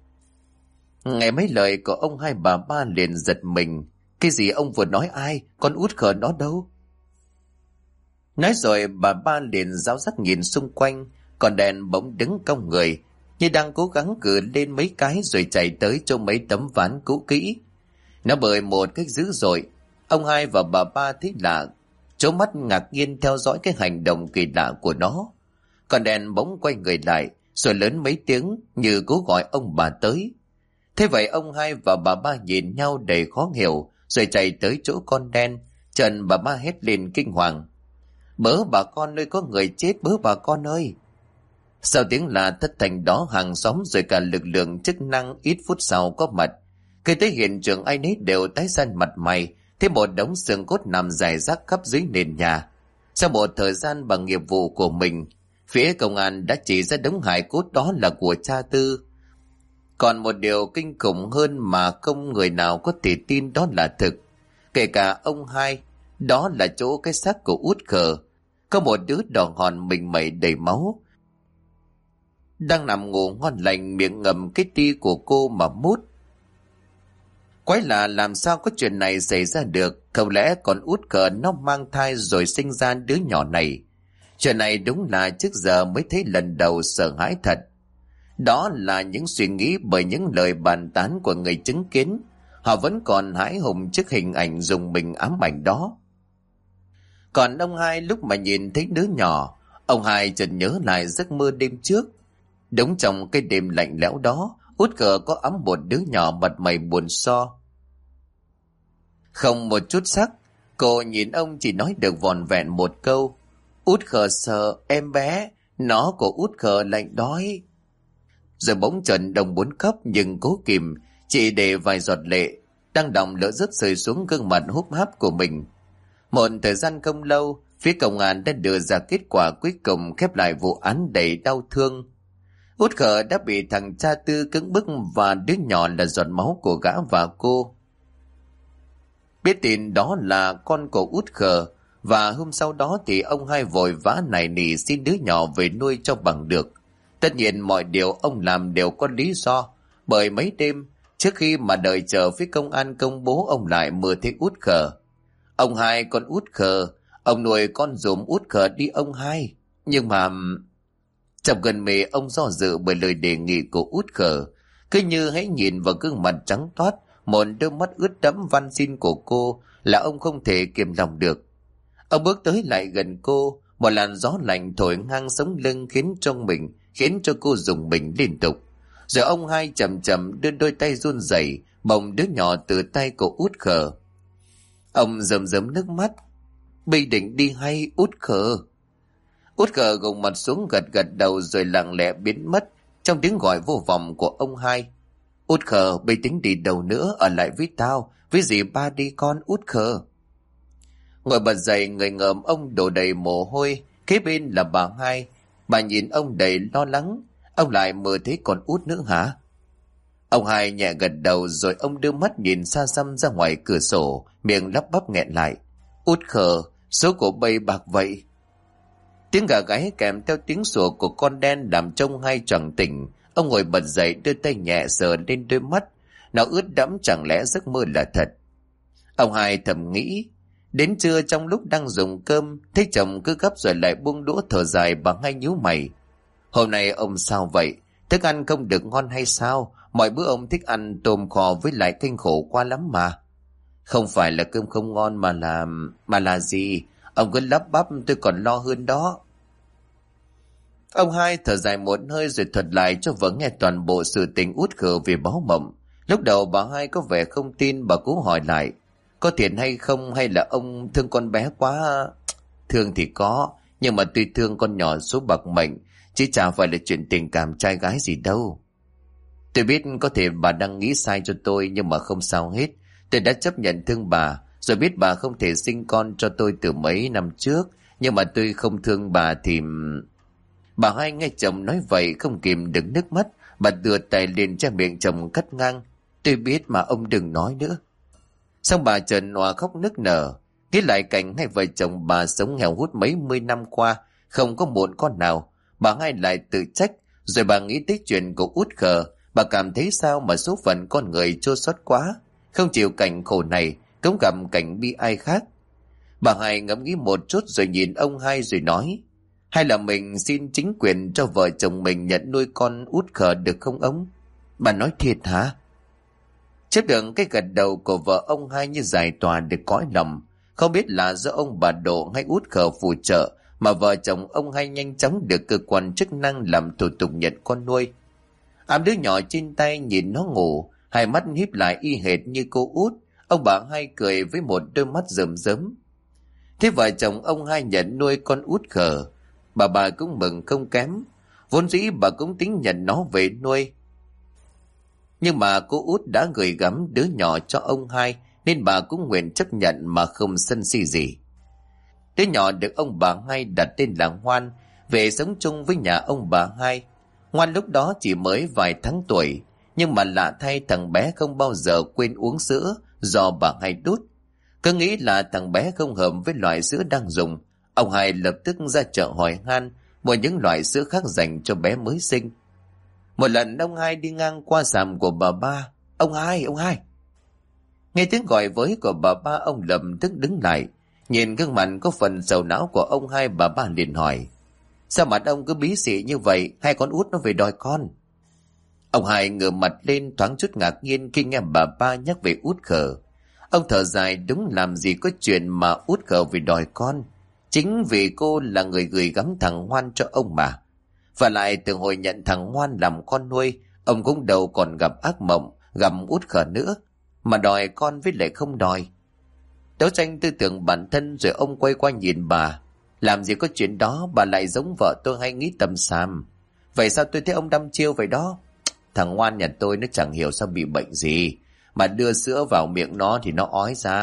Nghe mấy lời của ông hai, bà ba liền giật mình. Cái gì ông vừa nói ai? Con Út Khờ nó đâu? Nói rồi bà ba liền giáo giác nhìn xung quanh. Còn đèn bỗng đứng cong người, như đang cố gắng cử lên mấy cái rồi chạy tới chỗ mấy tấm ván cũ kỹ. Nó bơi một cách dữ dội. Ông hai và bà ba thấy lạ, trố mắt ngạc nhiên theo dõi cái hành động kỳ lạ của nó. Còn đèn bỗng quay người lại, rồi lớn mấy tiếng như cố gọi ông bà tới. Thế vậy ông hai và bà ba nhìn nhau đầy khó hiểu, rồi chạy tới chỗ con đen. Trần bà ba hét lên kinh hoàng: Bớ bà con ơi, có người chết, bớ bà con ơi! Sau tiếng là thất thanh đó, hàng xóm rồi cả lực lượng chức năng ít phút sau có mặt. Khi tới hiện trường, ai nấy đều tái xanh mặt mày, thấy một đống xương cốt nằm rải rác khắp dưới nền nhà. Sau một thời gian bằng nghiệp vụ của mình, phía công an đã chỉ ra đống hài cốt đó là của cha Tư. Còn một điều kinh khủng hơn mà không người nào có thể tin đó là thực, kể cả ông hai, đó là chỗ cái xác của Út Khờ. Có một đứa đỏ hòn mình mẩy đầy máu, đang nằm ngủ ngon lành, miệng ngậm cái ti của cô mà mút. Quái lạ, làm sao có chuyện này xảy ra được? Không lẽ còn Út Khờ nó mang thai rồi sinh ra đứa nhỏ này? Chuyện này đúng là trước giờ mới thấy lần đầu, sợ hãi thật. Đó là những suy nghĩ bởi những lời bàn tán của người chứng kiến. Họ vẫn còn hãi hùng trước hình ảnh dùng mình ám ảnh đó. Còn ông hai, lúc mà nhìn thấy đứa nhỏ, ông hai chợt nhớ lại giấc mơ đêm trước. Đúng trong cái đêm lạnh lẽo đó, Út Khờ có ẵm một đứa nhỏ mặt mày buồn so, không một chút sắc. Cô nhìn ông chỉ nói được vòn vẹn một câu: Út Khờ sợ em bé, nó của Út Khờ lạnh đói. Rồi bỗng Trần đồng muốn khóc nhưng cố kìm, chỉ để vài giọt lệ đang đọng lỡ rớt rơi xuống gương mặt húp háp của mình. Một thời gian không lâu, phía công an đã đưa ra kết quả cuối cùng khép lại vụ án đầy đau thương. Út Khờ đã bị thằng cha Tư cưỡng bức và đứa nhỏ là giọt máu của gã và cô. Biết tin đó là con của Út Khờ, và hôm sau đó thì ông hai vội vã nài nỉ xin đứa nhỏ về nuôi cho bằng được. Tất nhiên mọi điều ông làm đều có lý do, bởi mấy đêm trước khi mà đợi chờ phía công an công bố, ông lại mơ thấy Út Khờ. Ông hai con Út Khờ, ông nuôi con dùm Út Khờ đi ông hai. Nhưng mà trong gần mê ông do dự bởi lời đề nghị của Út Khờ, cứ như hãy nhìn vào gương mặt trắng toát, một đôi mắt ướt đẫm van xin của cô là ông không thể kiềm lòng được. Ông bước tới lại gần cô, một làn gió lạnh thổi ngang sống lưng khiến cho cô rùng mình liên tục. Rồi ông hai chậm chậm đưa đôi tay run rẩy bồng đứa nhỏ từ tay của Út Khờ. Ông rơm rớm nước mắt. Bây định đi hay Út Khờ? Út Khờ gục mặt xuống gật gật đầu rồi lặng lẽ biến mất trong tiếng gọi vô vọng của ông hai. Út Khờ, bây tính đi đâu nữa, ở lại với tao, với dì ba đi con Út Khờ. Ngồi bật dậy, người ngợm ông đổ đầy mồ hôi, kế bên là bà hai. Bà nhìn ông đầy lo lắng. Ông lại mơ thấy con Út nữa hả? Ông hai nhẹ gật đầu rồi ông đưa mắt nhìn xa xăm ra ngoài cửa sổ, miệng lắp bắp nghẹn lại. Út Khờ, số của bây bạc vậy. Tiếng gà gáy kèm theo tiếng sủa của con đen làm trông hai choàng tỉnh. Ông ngồi bật dậy, đưa tay nhẹ sờ lên đôi mắt. Nó ướt đẫm, chẳng lẽ giấc mơ là thật? Ông hai thầm nghĩ. Đến trưa trong lúc đang dùng cơm, thấy chồng cứ gấp rồi lại buông đũa thở dài, bà hai nhíu mày. Hôm nay ông sao vậy? Thức ăn không được ngon hay sao? Mọi bữa ông thích ăn tôm kho với lại canh khổ quá lắm mà. Không phải là cơm không ngon mà là gì? Ông cứ lắp bắp, tôi còn lo hơn đó. Ông hai thở dài một hơi rồi thuật lại cho vợ nghe toàn bộ sự tình Út Khờ về báo mộng. Lúc đầu bà hai có vẻ không tin, bà cố hỏi lại. Có thiệt hay không, hay là ông thương con bé quá? Thương thì có, nhưng mà tuy thương con nhỏ số bạc mệnh, chứ chả phải là chuyện tình cảm trai gái gì đâu. Tôi biết có thể bà đang nghĩ sai cho tôi, nhưng mà không sao hết. Tôi đã chấp nhận thương bà, rồi biết bà không thể sinh con cho tôi từ mấy năm trước, nhưng mà tôi không thương bà thì... Bà hai nghe chồng nói vậy không kìm được nước mắt, bà đưa tay lên che miệng chồng cắt ngang. Tôi biết mà ông đừng nói nữa. Xong bà chợt òa khóc nức nở, nghĩ lại cảnh hai vợ chồng bà sống nghèo hút mấy mươi năm qua, không có một con nào. Bà hai lại tự trách, rồi bà nghĩ tới chuyện của Út Khờ. Bà cảm thấy sao mà số phận con người chua xót quá, không chịu cảnh khổ này, cũng gặp cảnh bi ai khác. Bà hai ngẫm nghĩ một chút rồi nhìn ông hai rồi nói. Hay là mình xin chính quyền cho vợ chồng mình nhận nuôi con Út Khờ được không ông? Bà nói thiệt hả? Chấp được cái gật đầu của vợ ông hai như giải tỏa được cõi lòng. Không biết là do ông bà Độ hay Út Khờ phù trợ mà vợ chồng ông hai nhanh chóng được cơ quan chức năng làm thủ tục nhận con nuôi. Ẵm đứa nhỏ trên tay nhìn nó ngủ, hai mắt híp lại y hệt như cô Út. Ông bà hai cười với một đôi mắt rơm rớm. Thế vợ chồng ông hai nhận nuôi con Út Khờ, bà cũng mừng không kém. Vốn dĩ bà cũng tính nhận nó về nuôi, nhưng mà cô Út đã gửi gắm đứa nhỏ cho ông hai, nên bà cũng nguyện chấp nhận mà không sân si gì. Đứa nhỏ được ông bà hai đặt tên là Ngoan, về sống chung với nhà ông bà hai. Ngoan lúc đó chỉ mới vài tháng tuổi, nhưng mà lạ thay thằng bé không bao giờ quên uống sữa do bà hai đút. Cứ nghĩ là thằng bé không hợp với loại sữa đang dùng, ông hai lập tức ra chợ hỏi han mua những loại sữa khác dành cho bé mới sinh. Một lần ông hai đi ngang qua sạp của bà ba. Ông hai! Nghe tiếng gọi với của bà ba, ông lập tức đứng lại. Nhìn gương mặt có phần sầu não của ông hai, bà ba liền hỏi. Sao mặt ông cứ bí xị như vậy? Hai con Út nó về đòi con. Ông hai ngửa mặt lên thoáng chút ngạc nhiên khi nghe bà ba nhắc về Út Khờ. Ông thở dài, đúng làm gì có chuyện mà Út Khờ về đòi con. Chính vì cô là người gửi gắm thằng Ngoan cho ông mà. Và lại từ hồi nhận thằng Ngoan làm con nuôi, ông cũng đâu còn gặp ác mộng gặp Út Khờ nữa, mà đòi con với lại không đòi. Đấu tranh tư tưởng bản thân rồi ông quay qua nhìn bà. Làm gì có chuyện đó, bà lại giống vợ tôi hay nghĩ tầm xàm. Vậy sao tôi thấy ông đăm chiêu vậy đó? Thằng Ngoan nhà tôi nó chẳng hiểu sao bị bệnh gì, mà đưa sữa vào miệng nó thì nó ói ra.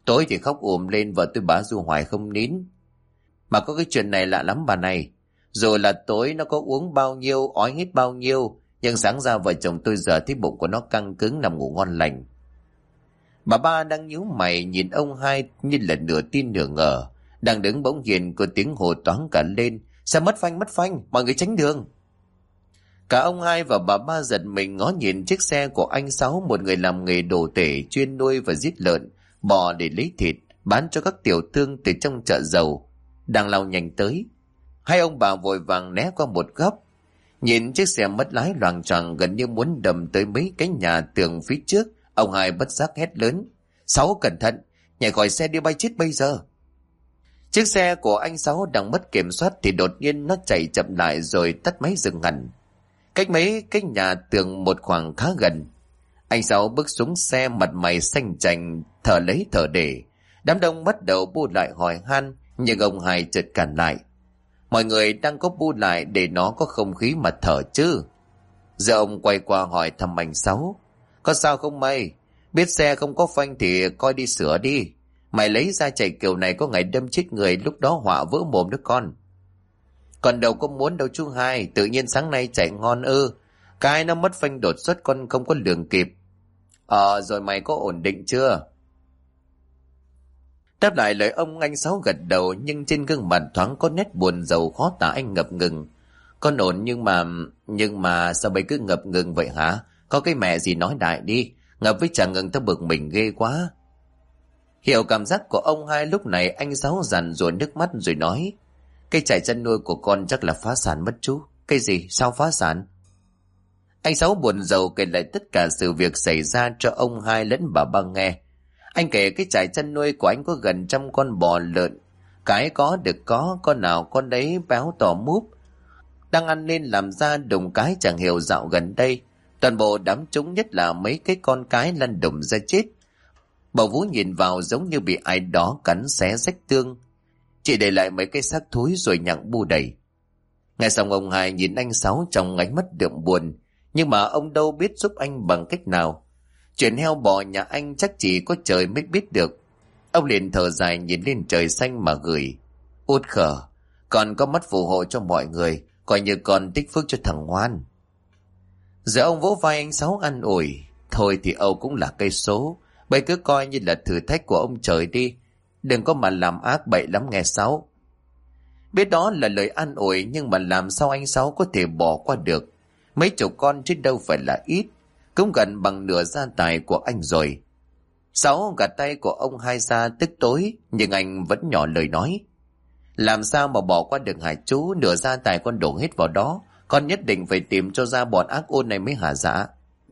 Tối thì khóc ùm lên, vợ tôi bá Du hoài không nín. Mà có cái chuyện này lạ lắm bà này. Rồi là tối nó có uống bao nhiêu, ói hết bao nhiêu, nhưng sáng ra vợ chồng tôi giờ thấy bụng của nó căng cứng, nằm ngủ ngon lành. Bà ba đang nhíu mày nhìn ông hai như là nửa tin nửa ngờ. Đang đứng bỗng nhiên có tiếng hồ toáng cả lên. Sao mất phanh, mọi người tránh đường. Cả ông hai và bà ba giật mình ngó nhìn chiếc xe của anh Sáu, một người làm nghề đồ tể chuyên nuôi và giết lợn, bò để lấy thịt, bán cho các tiểu thương từ trong chợ dầu, đang lao nhanh tới. Hai ông bà vội vàng né qua một góc. Nhìn chiếc xe mất lái loạng choạng gần như muốn đâm tới mấy cái nhà tường phía trước, ông hai bất giác hét lớn: Sáu cẩn thận, nhảy khỏi xe đi bay chết bây giờ. Chiếc xe của anh Sáu đang mất kiểm soát thì đột nhiên nó chạy chậm lại rồi tắt máy dừng hẳn. Cách mấy cái nhà tường một khoảng khá gần. Anh Sáu bước xuống xe, mặt mày xanh chành, thở lấy thở để. Đám đông bắt đầu bu lại hỏi han, nhưng ông hai chợt cản lại. Mọi người đang có bu lại để nó có không khí mà thở chứ. Giờ ông quay qua hỏi thăm anh Sáu: Có sao không mày? Biết xe không có phanh thì coi đi sửa đi. Mày lấy ra chạy kiểu này có ngày đâm chết người, lúc đó họa vỡ mồm đứa con. Còn đâu có muốn đâu chú hai, tự nhiên sáng nay chạy ngon ư. Cái nó mất phanh đột xuất con không có lường kịp. Rồi mày có ổn định chưa? Đáp lại lời ông, anh Sáu gật đầu, nhưng trên gương mặt thoáng có nét buồn rầu khó tả. Anh ngập ngừng: Con ổn nhưng mà sao mày cứ ngập ngừng vậy hả? Có cái mẹ gì nói đại đi, ngập với chả ngừng tao bực mình ghê quá. Hiểu cảm giác của ông hai lúc này, anh Sáu dằn dụa nước mắt rồi nói: Cái trại chăn nuôi của con chắc là phá sản mất chú. Cái gì? Sao phá sản? Anh Sáu buồn rầu kể lại tất cả sự việc xảy ra cho ông hai lẫn bà ba nghe. Anh kể cái trại chăn nuôi của anh có gần 100 con bò lợn, cái có được có, con nào con đấy béo tỏ múp, đang ăn nên làm ra đùng cái chẳng hiểu dạo gần đây. Toàn bộ đám chúng, nhất là mấy cái con cái lăn đùng ra chết. Bà Vũ nhìn vào giống như bị ai đó cắn xé rách tương, chỉ để lại mấy cái xác thối rồi nhặng bu đầy. Nghe xong ông hai nhìn anh Sáu trong ánh mắt đượm buồn, nhưng mà ông đâu biết giúp anh bằng cách nào. Chuyện heo bò nhà anh chắc chỉ có trời mới biết được. Ông liền thở dài nhìn lên trời xanh mà gửi: Út khờ, còn có mắt phù hộ cho mọi người, coi như con tích phước cho thằng ngoan. Giờ ông vỗ vai anh Sáu an ủi: Thôi thì Âu cũng là cây số, bây cứ coi như là thử thách của ông trời đi, đừng có mà làm ác bậy lắm nghe Sáu. Biết đó là lời an ủi, nhưng mà làm sao anh Sáu có thể bỏ qua được. Mấy chục con chứ đâu phải là ít, cũng gần bằng nửa gia tài của anh rồi. Sáu gạt tay của ông hai ra tức tối, nhưng anh vẫn nhỏ lời nói: Làm sao mà bỏ qua được hả chú? Nửa gia tài con đổ hết vào đó, con nhất định phải tìm cho ra bọn ác ôn này mới hả dạ.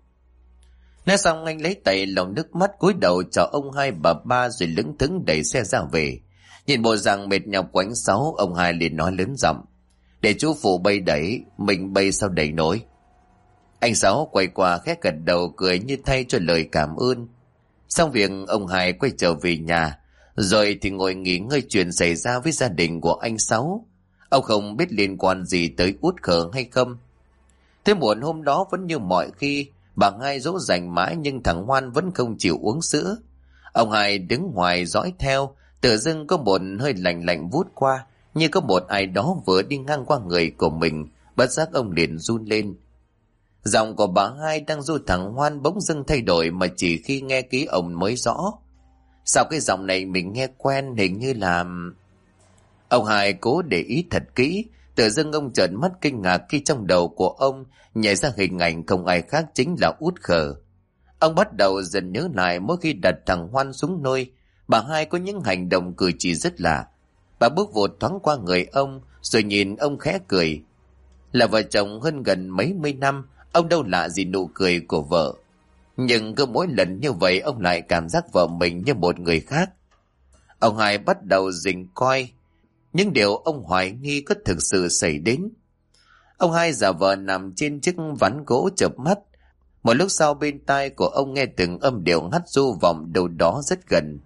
Nói xong anh lấy tay lau nước mắt, cúi đầu chào ông hai bà ba rồi lững thững đẩy xe ra về. Nhìn bộ dạng mệt nhọc của anh Sáu, ông hai liền nói lớn giọng: Để chú phụ bay đẩy, mình bay sao đẩy nổi. Anh Sáu quay qua khẽ gật đầu cười như thay cho lời cảm ơn. Xong việc, ông hai quay trở về nhà, rồi thì ngồi nghỉ ngơi chuyện xảy ra với gia đình của anh Sáu. Ông không biết liên quan gì tới Út khờ hay không. Thế muộn hôm đó vẫn như mọi khi, bà hai dỗ dành mãi nhưng thằng Hoan vẫn không chịu uống sữa. Ông hai đứng ngoài dõi theo, tự dưng có một hơi lạnh lạnh vút qua, như có một ai đó vừa đi ngang qua người của mình. Bất giác ông liền run lên. Giọng của bà hai đang ru thằng Hoan bỗng dưng thay đổi, mà chỉ khi nghe ký ông mới rõ. Sao cái giọng này mình nghe quen, hình như là... Ông hai cố để ý thật kỹ, tự dưng ông trợn mắt kinh ngạc khi trong đầu của ông nhảy ra hình ảnh không ai khác chính là Út khờ. Ông bắt đầu dần nhớ lại mỗi khi đặt thằng Hoan xuống nôi, bà hai có những hành động cử chỉ rất lạ. Bà bước vụt thoáng qua người ông, rồi nhìn ông khẽ cười. Là vợ chồng hơn gần mấy mươi năm, ông đâu lạ gì nụ cười của vợ. Nhưng cứ mỗi lần như vậy, ông lại cảm giác vợ mình như một người khác. Ông hai bắt đầu rình coi những điều ông hoài nghi có thực sự xảy đến. Ông hai giả vờ nằm trên chiếc ván gỗ chợp mắt. Một lúc sau, bên tai của ông nghe từng âm điệu hắt du vọng đâu đó rất gần.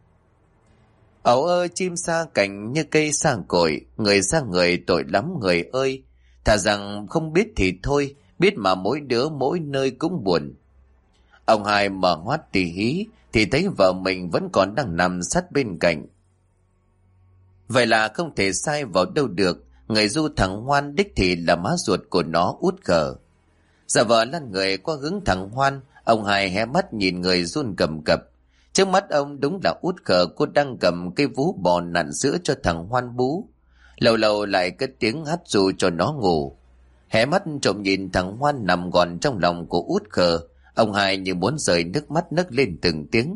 Ẩu ơi chim sa cành như cây sa cội, người xa người tội lắm người ơi. Thà rằng không biết thì thôi, biết mà mỗi đứa mỗi nơi cũng buồn. Ông hai mở ngoắt tì hí, thì thấy vợ mình vẫn còn đang nằm sát bên cạnh. Vậy là không thể sai vào đâu được, người du thằng Hoan đích thị là má ruột của nó Út Khờ. Giả vờ lăn người qua hướng thằng Hoan, ông Hai hé mắt nhìn người run cầm cập. Trước mắt ông đúng là Út Khờ, cô đang cầm cây vú bò nặn sữa cho thằng Hoan bú. Lâu lâu lại cất tiếng hát ru cho nó ngủ. Hé mắt trộm nhìn thằng Hoan nằm gọn trong lòng của Út Khờ, ông Hai như muốn rơi nước mắt nấc lên từng tiếng.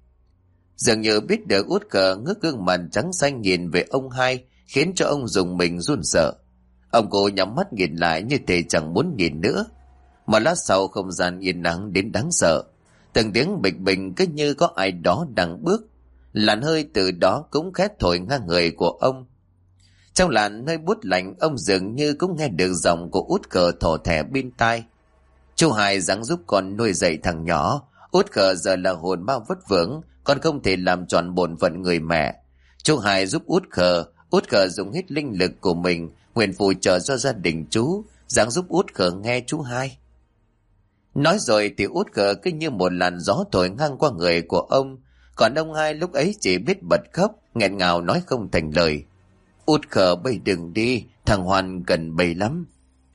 Dường như biết được Út Khờ ngước gương mặt trắng xanh nhìn về ông Hai, khiến cho ông dùng mình run sợ. Ông cô nhắm mắt nhìn lại như thể chẳng muốn nhìn nữa. Một lát sau không gian yên lặng đến đáng sợ. Từng tiếng bịch bình cứ như có ai đó đang bước. Làn hơi từ đó cũng khét thổi ngang người của ông. Trong làn hơi buốt lạnh, ông dường như cũng nghe được giọng của Út Khờ thỏ thẻ bên tai. Chú Hai ráng giúp con nuôi dạy thằng nhỏ. Út Khờ giờ là hồn ma vất vưởng, con không thể làm tròn bổn phận người mẹ. Chú Hai giúp Út Khờ dùng hết linh lực của mình, nguyện phù trợ cho gia đình chú, ráng giúp Út Khờ nghe chú Hai. Nói rồi thì Út Khờ cứ như một làn gió thổi ngang qua người của ông, còn ông Hai lúc ấy chỉ biết bật khóc, nghẹn ngào nói không thành lời. Út Khờ bây đừng đi, thằng Hoan cần bây lắm.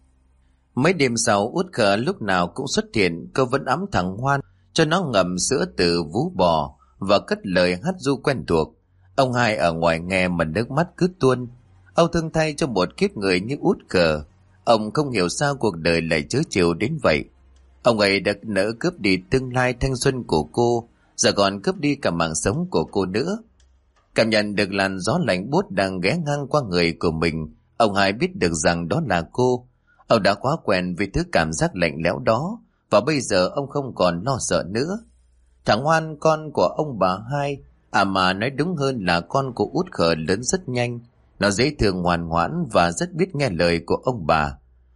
Mấy đêm sau, Út Khờ lúc nào cũng xuất hiện, cô vẫn ẵm thằng Hoan, cho nó ngậm sữa từ vú bò và cất lời hát ru quen thuộc. Ông Hai ở ngoài nghe mà nước mắt cứ tuôn. Ông thương thay cho một kiếp người như Út Khờ. Ông không hiểu sao cuộc đời lại trớ trêu đến vậy. Ông ấy đã nỡ cướp đi tương lai thanh xuân của cô, giờ còn cướp đi cả mạng sống của cô nữa. Cảm nhận được làn gió lạnh buốt đang ghé ngang qua người của mình, ông Hai biết được rằng đó là cô. Ông đã quá quen với thứ cảm giác lạnh lẽo đó, và bây giờ ông không còn lo sợ nữa. Thằng Hoan, con của ông bà Hai, mà nói đúng hơn là con của Út Khờ, lớn rất nhanh. Nó dễ thương, ngoan ngoãn và rất biết nghe lời của ông bà.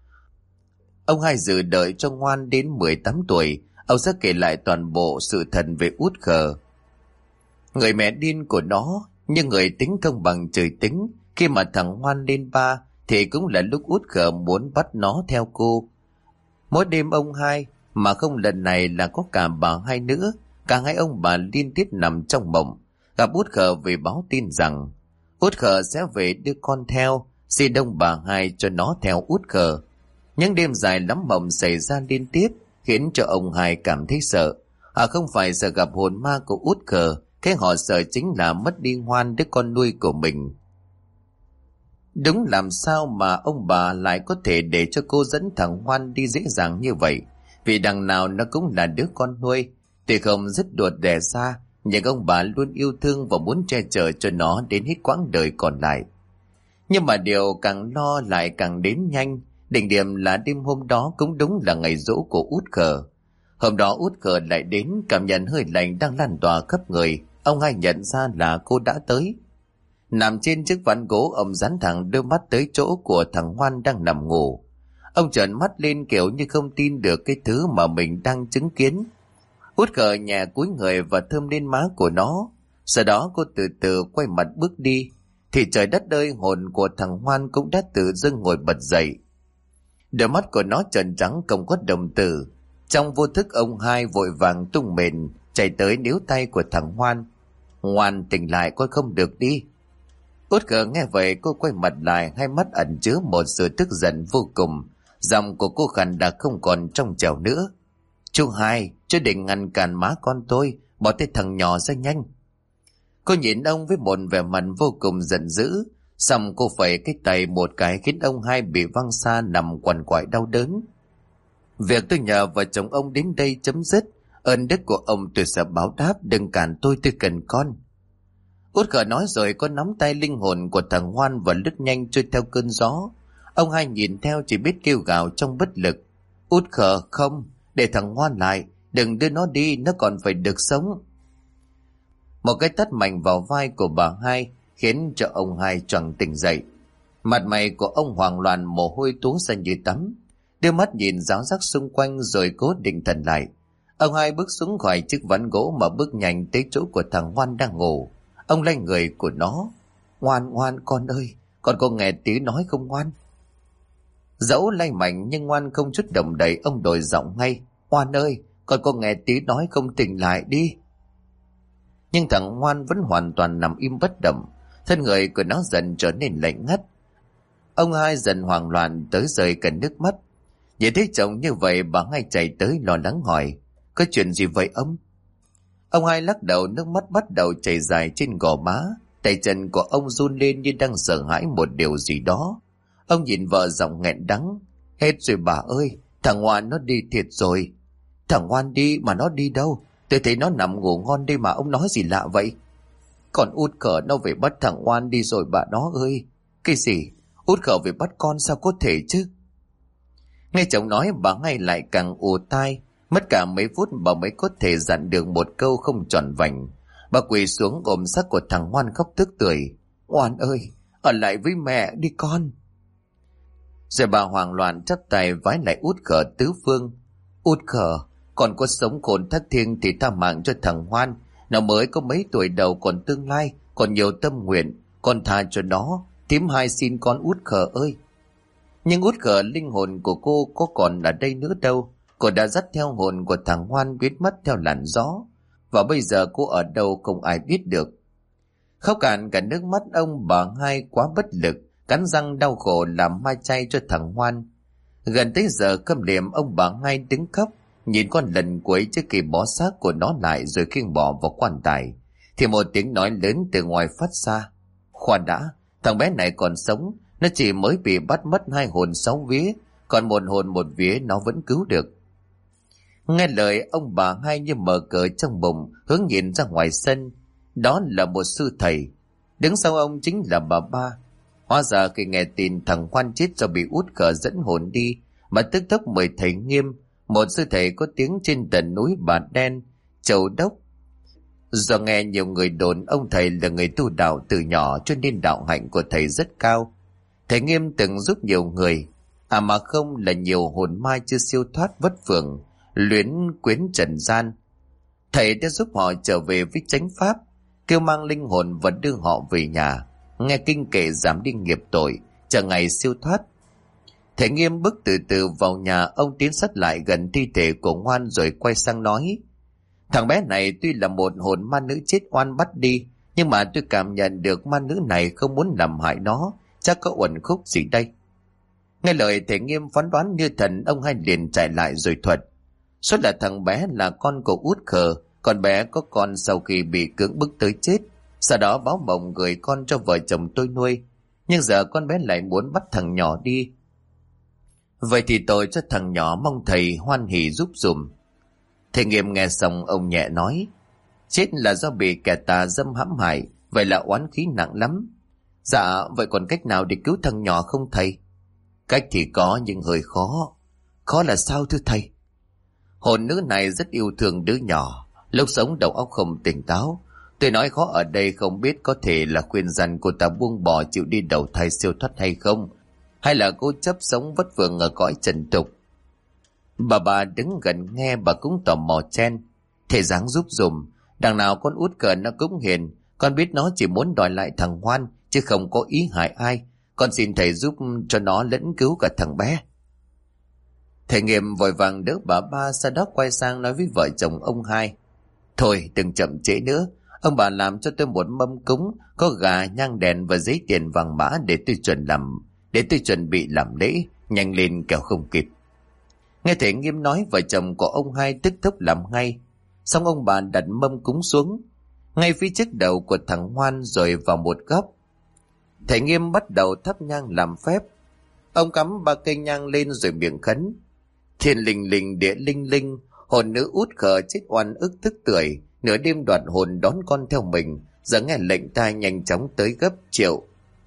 Ông Hai dự đợi cho Ngoan đến 18 tuổi, ông sẽ kể lại toàn bộ sự thật về Út Khờ. Người mẹ điên của nó, nhưng người tính công bằng trời tính. Khi mà thằng Hoan lên 3 thì cũng là lúc Út Khờ muốn bắt nó theo cô. Mỗi đêm ông Hai, mà không lần này là có cả bà Hai nữa, cả hai ông bà liên tiếp nằm trong mộng, gặp Út Khờ về báo tin rằng Út Khờ sẽ về đưa con theo, xin đông bà Hai cho nó theo Út Khờ. Những đêm dài lắm mộng xảy ra liên tiếp, khiến cho ông Hai cảm thấy sợ. Không phải sợ gặp hồn ma của Út Khờ, thế họ sợ chính là mất đi Hoan, đứa con nuôi của mình. Đúng làm sao mà ông bà lại có thể để cho cô dẫn thằng Hoan đi dễ dàng như vậy, vì đằng nào nó cũng là đứa con nuôi. Tuy không dứt ruột đẻ ra, nhưng ông bà luôn yêu thương và muốn che chở cho nó đến hết quãng đời còn lại. Nhưng mà điều càng lo lại càng đến nhanh. Đỉnh điểm là đêm hôm đó cũng đúng là ngày giỗ của Út Khờ. Hôm đó Út Khờ lại đến, cảm nhận hơi lạnh đang lan tỏa khắp người. Ông Hai nhận ra là cô đã tới. Nằm trên chiếc ván gỗ, ông dán thẳng đôi mắt tới chỗ của thằng Hoan đang nằm ngủ. Ông trợn mắt lên kiểu như không tin được cái thứ mà mình đang chứng kiến. Út Khờ nhẹ cúi người và thơm lên má của nó. Sau đó cô từ từ quay mặt bước đi. Thì trời đất ơi, hồn của thằng Hoan cũng đã tự dưng ngồi bật dậy. Đôi mắt của nó trợn trắng không có đồng tử. Trong vô thức, ông Hai vội vàng tung mền chạy tới níu tay của thằng Hoan. Ngoan, tỉnh lại, coi không được đi. Út Khờ nghe vậy, cô quay mặt lại, hai mắt ẩn chứa một sự tức giận vô cùng. Giọng của cô khàn đã không còn trong trẻo nữa. Chú Hai, chú định ngăn cản má con tôi, bỏ tay thằng nhỏ ra nhanh. Cô nhìn ông với một vẻ mặt vô cùng giận dữ. Xong cô phẩy cái tay một cái khiến ông Hai bị văng xa nằm quằn quại đau đớn. Việc tôi nhờ vợ chồng ông đến đây chấm dứt. Ơn đức của ông tôi sẽ báo đáp, đừng cản tôi cần con. Út Khờ nói rồi có nắm tay linh hồn của thằng Hoan và lướt nhanh trôi theo cơn gió. Ông Hai nhìn theo chỉ biết kêu gào trong bất lực. Út Khờ, không, để thằng Hoan lại, đừng đưa nó đi, nó còn phải được sống. Một cái tát mạnh vào vai của bà Hai khiến cho ông Hai choàng tỉnh dậy. Mặt mày của ông hoảng loạn, mồ hôi túa ra như tắm. Đưa mắt nhìn giáo giác xung quanh rồi cố định thần lại. Ông Hai bước xuống khỏi chiếc ván gỗ mà bước nhanh tới chỗ của thằng Hoan đang ngủ. Ông lay người của nó. Ngoan, ngoan con ơi, con có nghe tiếng nói không ngoan? Dẫu lay mạnh nhưng Ngoan không chút động đậy, ông đổi giọng ngay. Ngoan ơi, con có nghe tiếng nói không, tỉnh lại đi. nhưng thằng Hoan vẫn hoàn toàn nằm im bất động. Thân người của nó dần trở nên lạnh ngắt. Ông hai dần hoảng loạn tới rơi cả nước mắt. Nhìn thấy chồng như vậy, bà ngay chạy tới lo lắng hỏi: có chuyện gì vậy ông? Ông hai lắc đầu, nước mắt bắt đầu chảy dài trên gò má. Tay chân của ông run lên như đang sợ hãi một điều gì đó. Ông nhìn vợ giọng nghẹn đắng: hết rồi bà ơi, thằng Hoan nó đi thiệt rồi. Thằng Hoan đi mà nó đi đâu? Tôi thấy nó nằm ngủ ngon đây mà ông nói gì lạ vậy? Còn út Khở nó về bắt thằng Hoan đi rồi bà nó ơi. Cái gì? Út Khở về bắt con sao có thể chứ? Nghe chồng nói, bà ngay lại càng ù tai. Mất cả mấy phút bà mới có thể dặn được một câu không tròn vành. Bà quỳ xuống ôm xác của thằng Hoan khóc tức tưởi: Hoan ơi, ở lại với mẹ đi con. Rồi bà hoảng loạn chắp tay vái lại út Khở tứ phương: út Khở, còn có sống khôn thác thiêng thì tha mạng cho thằng Hoan. Nó mới có mấy tuổi đầu, còn tương lai, còn nhiều tâm nguyện. Con tha cho nó, thím hai xin con út Khở ơi. Nhưng út Khở, linh hồn của cô có còn ở đây nữa đâu. Cô đã dắt theo hồn của thằng Hoan biến mất theo làn gió, và bây giờ cô ở đâu không ai biết được. Khóc cạn cả nước mắt, ông bà hai quá bất lực, cắn răng đau khổ làm mai chay cho thằng Hoan. Gần tới giờ câm liệm, ông bà hai đứng khóc, nhìn con lần cuối trước khi bỏ xác của nó lại rồi khiêng bỏ vào quan tài, thì một tiếng nói lớn từ ngoài phát ra: khoan đã, thằng bé này còn sống, nó chỉ mới bị bắt mất 2 hồn 6 vía, còn 1 hồn 1 vía nó vẫn cứu được. Nghe lời, ông bà hai như mở cờ trong bụng, hướng nhìn ra ngoài sân. Đó là một sư thầy, đứng sau ông chính là bà ba. Hóa ra khi nghe tin thằng Hoan chết do bị út Khở dẫn hồn đi, mà tức tốc mời thầy Nghiêm, một sư thầy có tiếng trên tận núi Bà Đen, Châu Đốc. Do nghe nhiều người đồn ông thầy là người tu đạo từ nhỏ, cho nên đạo hạnh của thầy rất cao. Thầy Nghiêm từng giúp nhiều người, mà không là nhiều hồn ma chưa siêu thoát vất vưởng, luyến quyến trần gian. Thầy đã giúp họ trở về với chánh pháp, kêu mang linh hồn và đưa họ về nhà, nghe kinh kệ giảm đi nghiệp tội, chờ ngày siêu thoát. Thầy Nghiêm bước từ từ vào nhà, ông tiến sát lại gần thi thể của Hoan rồi quay sang nói: thằng bé này tuy là một hồn ma nữ chết oan bắt đi, nhưng mà tôi cảm nhận được ma nữ này không muốn làm hại nó, chắc có uẩn khúc gì đây. Nghe lời thầy Nghiêm phán đoán như thần, ông hai liền chạy lại rồi thuật: số là thằng bé là con của út Khở, con bé có con sau khi bị cưỡng bức tới chết, sau đó báo mộng gửi con cho vợ chồng tôi nuôi, nhưng giờ con bé lại muốn bắt thằng nhỏ đi. Vậy thì tội cho thằng nhỏ, mong thầy hoan hỉ giúp dùm. Thầy Nghiêm nghe xong, ông nhẹ nói: chết là do bị kẻ tà dâm hãm hại, vậy là oán khí nặng lắm. Dạ, vậy còn cách nào để cứu thằng nhỏ không thầy? Cách thì có, nhưng hơi khó. Khó là sao thưa thầy? Hồn nữ này rất yêu thương đứa nhỏ, lúc sống đầu óc không tỉnh táo. Tôi nói khó ở đây không biết có thể là khuyên răn cô ta buông bỏ chịu đi đầu thai siêu thoát hay không, hay là cố chấp sống vất vưởng ở cõi trần tục. Bà đứng gần nghe, bà cũng tò mò chen: thầy giáng giúp dùm, đằng nào con út Khở nó cũng hiền, con biết nó chỉ muốn đòi lại thằng Hoan chứ không có ý hại ai, con xin thầy giúp cho nó lẫn cứu cả thằng bé. Thầy Nghiêm vội vàng đỡ bà ba, sau đó quay sang nói với vợ chồng ông hai: thôi đừng chậm trễ nữa, ông bà làm cho tôi một mâm cúng, có gà, nhang đèn và giấy tiền vàng mã để tôi chuẩn bị làm lễ, nhanh lên kẻo không kịp. Nghe thầy Nghiêm nói, vợ chồng của ông hai tức tốc làm ngay. Xong ông bà đặt mâm cúng xuống ngay phía trước đầu của thằng Hoan rồi vào một góc. Thầy Nghiêm bắt đầu thắp nhang làm phép. Ông cắm 3 cây nhang lên rồi miệng khấn: thiên linh linh địa linh linh, hồn nữ út Khở chết oan ức tức tưởi, nửa đêm đoạt hồn đón con theo mình, giờ nghe lệnh ta nhanh chóng tới gấp triệu.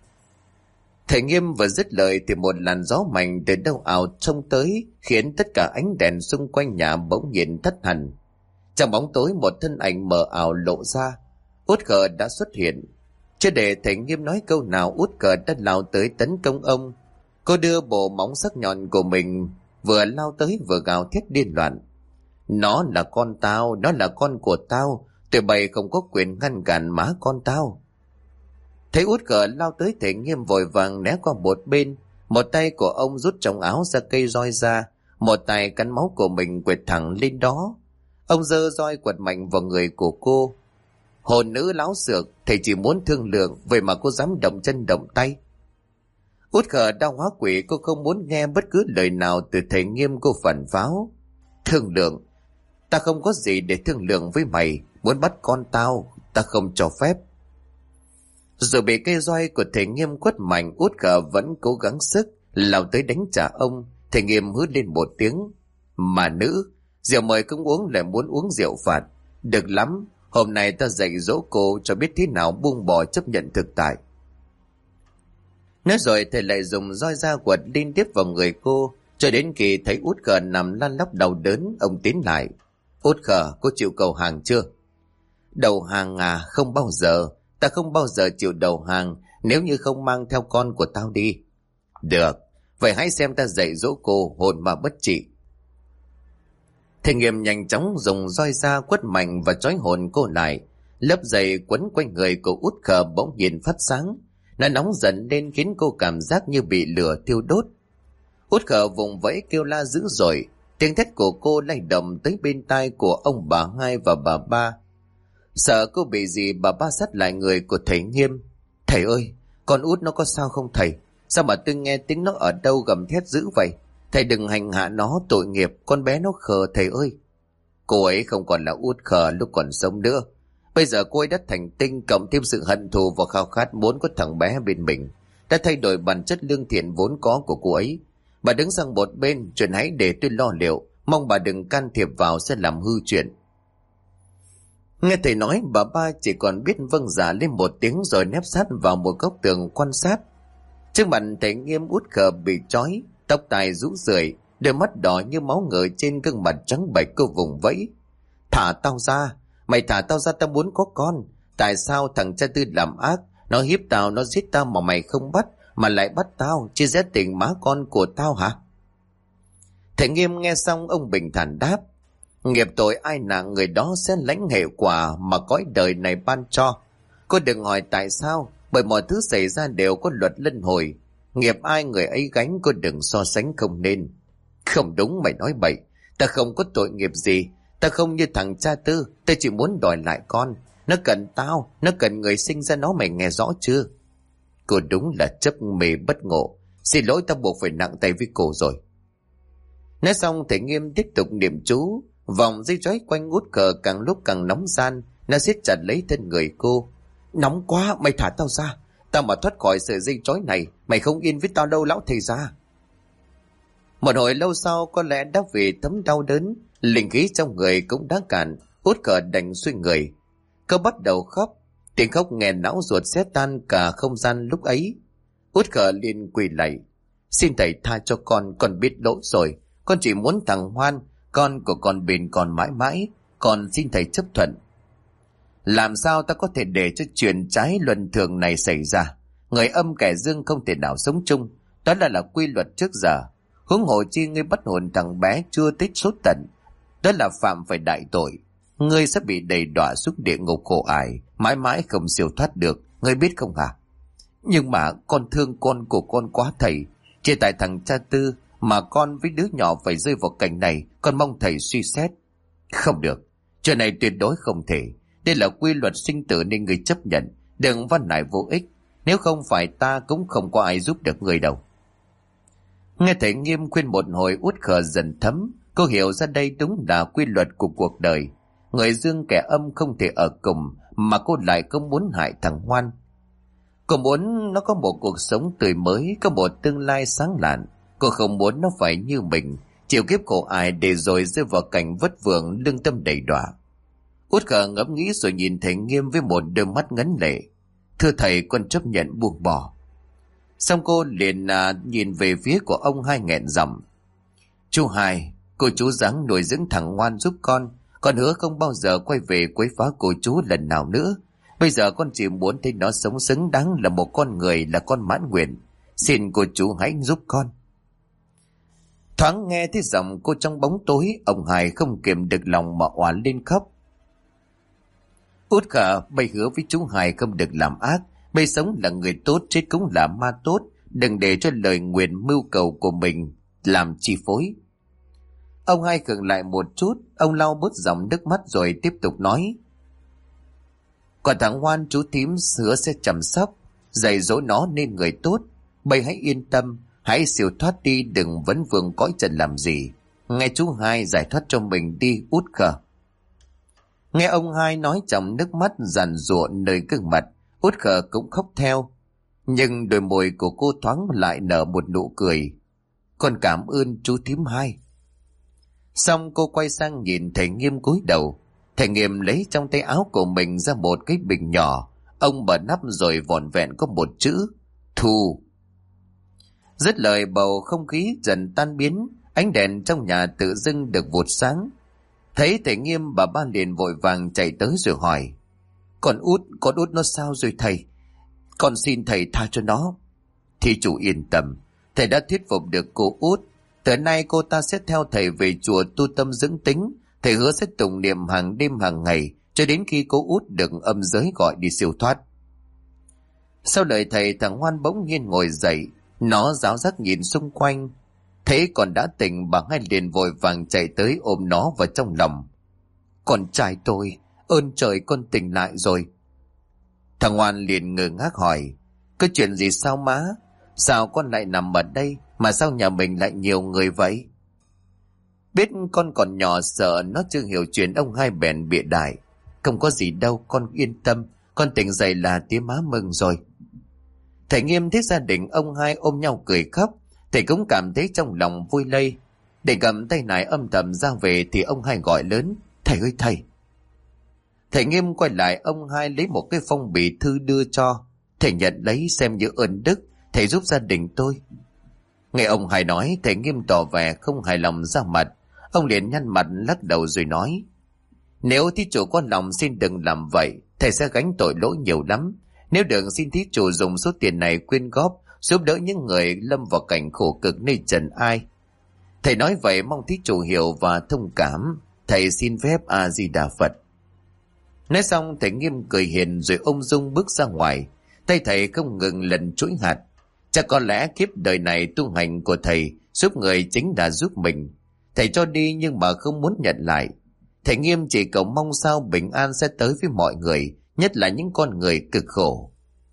Thầy Nghiêm vừa dứt lời thì một làn gió mạnh từ đâu ảo xông tới, khiến tất cả ánh đèn xung quanh nhà bỗng nhiên thất hẳn. Trong bóng tối, một thân ảnh mờ ảo lộ ra. út Khở đã xuất hiện. Chưa để thầy Nghiêm nói câu nào, út Khở đã lao tới tấn công ông. Cô đưa bộ móng sắc nhọn của mình, vừa lao tới vừa gào thét điên loạn: nó là con tao, nó là con của tao, tụi bay không có quyền ngăn cản má con tao. Thấy út Khở lao tới, thầy Nghiêm vội vàng né qua một bên. Một tay của ông rút trong áo ra cây roi ra, một tay cắn máu của mình quệt thẳng lên đó. Ông giơ roi quật mạnh vào người của cô. Hồn nữ láo xược, thầy chỉ muốn thương lượng, vậy mà cô dám động chân động tay. Út Khờ đau hóa quỷ, cô không muốn nghe bất cứ lời nào từ thầy Nghiêm. Cô phản pháo. Thương lượng? Ta không có gì để thương lượng với mày. Muốn bắt con tao, ta không cho phép. Rồi bị cây roi của thầy Nghiêm quất mạnh, Út Khờ vẫn cố gắng sức lao tới đánh trả ông. Thầy Nghiêm hứ lên một tiếng. Mà nữ, rượu mời không uống lại muốn uống rượu phạt. Được lắm, hôm nay ta dạy dỗ cô cho biết thế nào buông bỏ chấp nhận thực tại. Nói rồi thầy lại dùng roi da quật liên tiếp vào người cô, cho đến khi thấy Út Khờ nằm lăn lóc đau đớn, ông tiến lại. Út Khờ, cô chịu cầu hàng chưa? Đầu hàng à? Không bao giờ. Ta không bao giờ chịu đầu hàng nếu như không mang theo con của tao đi. Được, vậy hãy xem ta dạy dỗ cô hồn mà bất trị. Thầy Nghiêm nhanh chóng dùng roi da quất mạnh và trói hồn cô lại. Lớp dày quấn quanh người của Út Khờ bỗng nhiên phát sáng. Nó nóng dần lên khiến cô cảm giác như bị lửa thiêu đốt. Út Khờ vùng vẫy kêu la dữ dội. Tiếng thét của cô lay động tới bên tai của ông bà hai và bà ba. Sợ cô bị gì, bà ba sát lại người của thầy Nghiêm. Thầy ơi, con Út nó có sao không thầy? Sao mà tôi nghe tiếng nó ở đâu gầm thét dữ vậy? Thầy đừng hành hạ nó, tội nghiệp, con bé nó khờ thầy ơi. Cô ấy không còn là Út Khờ lúc còn sống nữa. Bây giờ cô ấy đã thành tinh, cộng thêm sự hận thù và khao khát muốn có thằng bé bên mình, đã thay đổi bản chất lương thiện vốn có của cô ấy. Bà đứng sang một bên, chuyện hãy để tôi lo liệu, mong bà đừng can thiệp vào sẽ làm hư chuyện. Nghe thầy nói, bà ba chỉ còn biết vâng dạ lên một tiếng rồi nép sát vào một góc tường quan sát. Trước mặt thầy Nghiêm, Út Khờ bị trói, tóc tai rũ rượi, đôi mắt đỏ như máu ngời trên gương mặt trắng bệch. Cô vùng vẫy. Thả tao ra, mày thả tao ra, tao muốn có con. Tại sao thằng cha Tư làm ác, nó hiếp tao, nó giết tao mà mày không bắt, mà lại bắt tao, chia rẽ tình má con của tao hả? Thầy Nghiêm nghe xong, ông bình thản đáp. Nghiệp tội ai nặng người đó sẽ lãnh hệ quả mà cõi đời này ban cho. Cô đừng hỏi tại sao, bởi mọi thứ xảy ra đều có luật luân hồi. Nghiệp ai người ấy gánh, cô đừng so sánh không nên. Không đúng, mày nói bậy. Ta không có tội nghiệp gì. Ta không như thằng cha Tư. Ta chỉ muốn đòi lại con. Nó cần tao, nó cần người sinh ra nó, mày nghe rõ chưa? Cô đúng là chấp mê bất ngộ. Xin lỗi, ta buộc phải nặng tay với cô rồi. Nói xong thầy Nghiêm tiếp tục niệm chú. Vòng dây trói quanh Út Khờ càng lúc càng nóng gian. Nó siết chặt lấy thân người cô. Nóng quá, mày thả tao ra. Tao mà thoát khỏi sợi dây trói này, mày không yên với tao đâu lão thầy gia. Một hồi lâu sau, có lẽ đã vì thấm đau đớn, linh khí trong người cũng đã cạn. Út Khờ đành xuôi người. Cô bắt đầu khóc. Tiếng khóc nghẹn não ruột xé tan cả không gian lúc ấy. Út Khờ liền quỳ lạy. Xin thầy tha cho con biết lỗi rồi. Con chỉ muốn thằng Hoan, con của con bền còn mãi mãi. Con xin thầy chấp thuận. Làm sao ta có thể để cho chuyện trái luân thường này xảy ra? Người âm kẻ dương không thể nào sống chung. Đó là quy luật trước giờ. Huống hồ chi ngươi bắt hồn thằng bé chưa tích số tận. Đó là phạm phải đại tội. Ngươi sẽ bị đầy đọa xuống địa ngục khổ ải, mãi mãi không siêu thoát được. Ngươi biết không hả? Nhưng mà con thương con của con quá thầy. Chỉ tại thằng cha Tư mà con với đứa nhỏ phải rơi vào cảnh này. Con mong thầy suy xét. Không được, chuyện này tuyệt đối không thể. Đây là quy luật sinh tử nên người chấp nhận. Đừng văn nài vô ích. Nếu không phải ta cũng không có ai giúp được người đâu. Nghe thầy Nghiêm khuyên một hồi, Út Khờ dần thấm. Cô hiểu ra đây đúng là quy luật của cuộc đời. Người dương kẻ âm không thể ở cùng, mà cô lại không muốn hại thằng Hoan. Cô muốn nó có một cuộc sống tươi mới, có một tương lai sáng lạn. Cô không muốn nó phải như mình, chịu kiếp khổ ải để rồi rơi vào cảnh vất vưởng, lương tâm đầy đọa. Út Khờ ngẫm nghĩ rồi nhìn thầy Nghiêm với một đôi mắt ngấn lệ. Thưa thầy, con chấp nhận buông bỏ. Xong cô liền nhìn về phía của ông hai nghẹn giọng. Chú Hai, cô chú ráng nuôi dưỡng thằng Ngoan giúp con. Con hứa không bao giờ quay về quấy phá cô chú lần nào nữa. Bây giờ con chỉ muốn thấy nó sống xứng đáng là một con người, là con mãn nguyện. Xin cô chú hãy giúp con. Thoáng nghe thấy giọng cô trong bóng tối, ông Hai không kiềm được lòng mà òa lên khóc. Út Khờ, bây hứa với chú Hai không được làm ác. Bây sống là người tốt, chết cũng là ma tốt. Đừng để cho lời nguyền mưu cầu của mình làm chi phối. Ông Hai khựng lại một chút. Ông lau bớt dòng nước mắt rồi tiếp tục nói. Còn thằng Hoan chú thím hứa sẽ chăm sóc, dạy dỗ nó nên người tốt. Bây hãy yên tâm, hãy siêu thoát đi, đừng vấn vương cõi trần làm gì. Nghe chú Hai giải thoát cho mình đi, út khờ. Nghe ông Hai nói trong nước mắt giàn giụa nơi gương mặt, út khờ cũng khóc theo. Nhưng đôi môi của cô thoáng lại nở một nụ cười. Con cảm ơn chú thím Hai. Xong cô quay sang nhìn thầy Nghiêm cúi đầu. Thầy Nghiêm lấy trong tay áo của mình ra một cái bình nhỏ. Ông mở nắp rồi vỏn vẹn có một chữ: Thu. Dứt lời bầu không khí dần tan biến, ánh đèn trong nhà tự dưng được vụt sáng. Thấy thầy Nghiêm, bà Ba liền vội vàng chạy tới rồi hỏi: con út nó sao rồi thầy? Con xin thầy tha cho nó. Thì chủ yên tâm, thầy đã thuyết phục được cô út. Từ nay cô ta sẽ theo thầy về chùa tu tâm dưỡng tính. Thầy hứa sẽ tụng niệm hàng đêm hàng ngày cho đến khi cô út được âm giới gọi đi siêu thoát. Sau lời thầy, thằng Hoan bỗng nhiên ngồi dậy. Nó ráo rác nhìn xung quanh, thấy còn đã tỉnh, bà Hai liền vội vàng chạy tới ôm nó vào trong lòng. Con trai tôi, ơn trời con tỉnh lại rồi. Thằng Hoan liền ngơ ngác hỏi: có chuyện gì sao má? Sao con lại nằm ở đây, mà sao nhà mình lại nhiều người vậy? Biết con còn nhỏ sợ nó chưa hiểu chuyện, ông Hai bèn bịa đại: không có gì đâu, con yên tâm, con tỉnh dậy là tía má mừng rồi. Thầy Nghiêm thấy gia đình ông Hai ôm nhau cười khóc, thầy cũng cảm thấy trong lòng vui lây. Để cầm tay nải âm thầm ra về thì ông Hai gọi lớn: thầy ơi thầy! Thầy Nghiêm quay lại ông Hai lấy một cái phong bì thư đưa cho. Thầy nhận lấy xem như ơn đức, thầy giúp gia đình tôi. Nghe ông Hai nói, thầy Nghiêm tỏ vẻ không hài lòng ra mặt. Ông liền nhăn mặt lắc đầu rồi nói: nếu thí chủ có lòng xin đừng làm vậy, thầy sẽ gánh tội lỗi nhiều lắm. Nếu được xin thí chủ dùng số tiền này quyên góp, giúp đỡ những người lâm vào cảnh khổ cực nơi trần ai. Thầy nói vậy mong thí chủ hiểu và thông cảm. Thầy xin phép A Di Đà Phật. Nói xong thầy Nghiêm cười hiền rồi ung dung bước ra ngoài. Tay thầy không ngừng lần chuỗi hạt. Chắc có lẽ kiếp đời này tu hành của thầy giúp người chính là giúp mình. Thầy cho đi nhưng mà không muốn nhận lại. Thầy Nghiêm chỉ cầu mong sao bình an sẽ tới với mọi người, nhất là những con người cực khổ.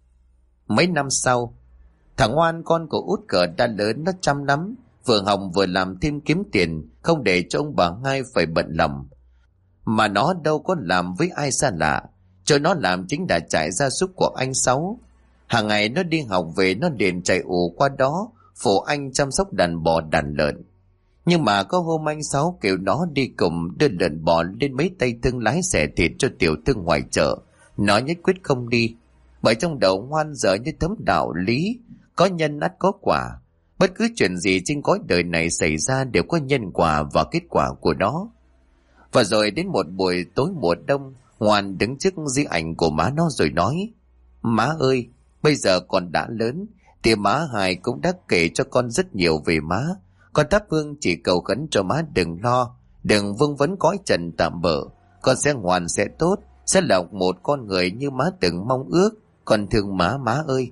Mấy năm sau, thằng Hoan con của út cờ đã lớn, nó chăm lắm, vừa học vừa làm thêm kiếm tiền, không để cho ông bà Hai phải bận lòng. Mà nó đâu có làm với ai xa lạ, cho nó làm chính là trại gia súc của anh Sáu. Hàng ngày nó đi học về, nó liền chạy ù qua đó phụ anh chăm sóc đàn bò đàn lợn. Nhưng mà có hôm anh Sáu kêu nó đi cùng đưa lợn bò lên mấy tay thương lái xẻ thịt cho tiểu thương ngoài chợ, nó nhất quyết không đi. Bởi trong đầu Hoan giờ như thấm đạo lý, có nhân ắt có quả. Bất cứ chuyện gì trên cõi đời này xảy ra đều có nhân quả và kết quả của nó. Và rồi đến một buổi tối mùa đông, Hoan đứng trước di ảnh của má nó rồi nói: má ơi, bây giờ con đã lớn, thì má Hai cũng đã kể cho con rất nhiều về má. Con thắp hương chỉ cầu khấn cho má đừng lo, đừng vương vấn cõi trần tạm bợ. Con sẽ ngoan, sẽ tốt, sẽ là một con người như má từng mong ước. Con thương má, má ơi.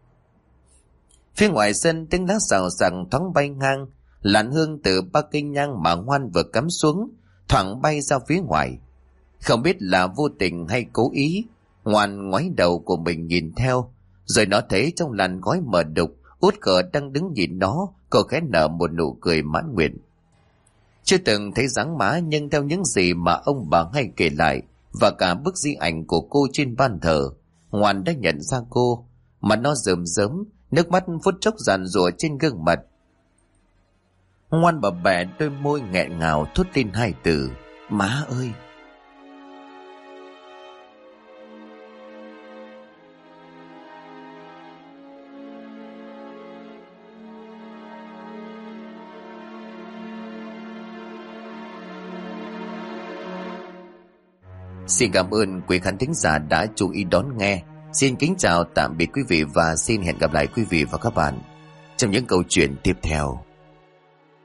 Phía ngoài sân tiếng lá xào xạc thoáng bay ngang, làn hương từ ba cây nhang mà Hoan vừa cắm xuống thoảng bay ra phía ngoài. Không biết là vô tình hay cố ý, Hoan ngoái đầu của mình nhìn theo, rồi nó thấy trong làn gói mờ đục, út cờ đang đứng nhìn nó. Cô khẽ nở một nụ cười mãn nguyện. Chưa từng thấy dáng má, nhưng theo những gì mà ông bà hay kể lại và cả bức di ảnh của cô trên ban thờ, Hoan đã nhận ra cô. Mà nó rơm rớm, nước mắt phút chốc giàn rủa trên gương mặt. Hoan bập bẹ đôi môi nghẹn ngào thốt lên hai từ: má ơi. Xin cảm ơn quý khán thính giả đã chú ý đón nghe. Xin kính chào tạm biệt quý vị và xin hẹn gặp lại quý vị và các bạn trong những câu chuyện tiếp theo.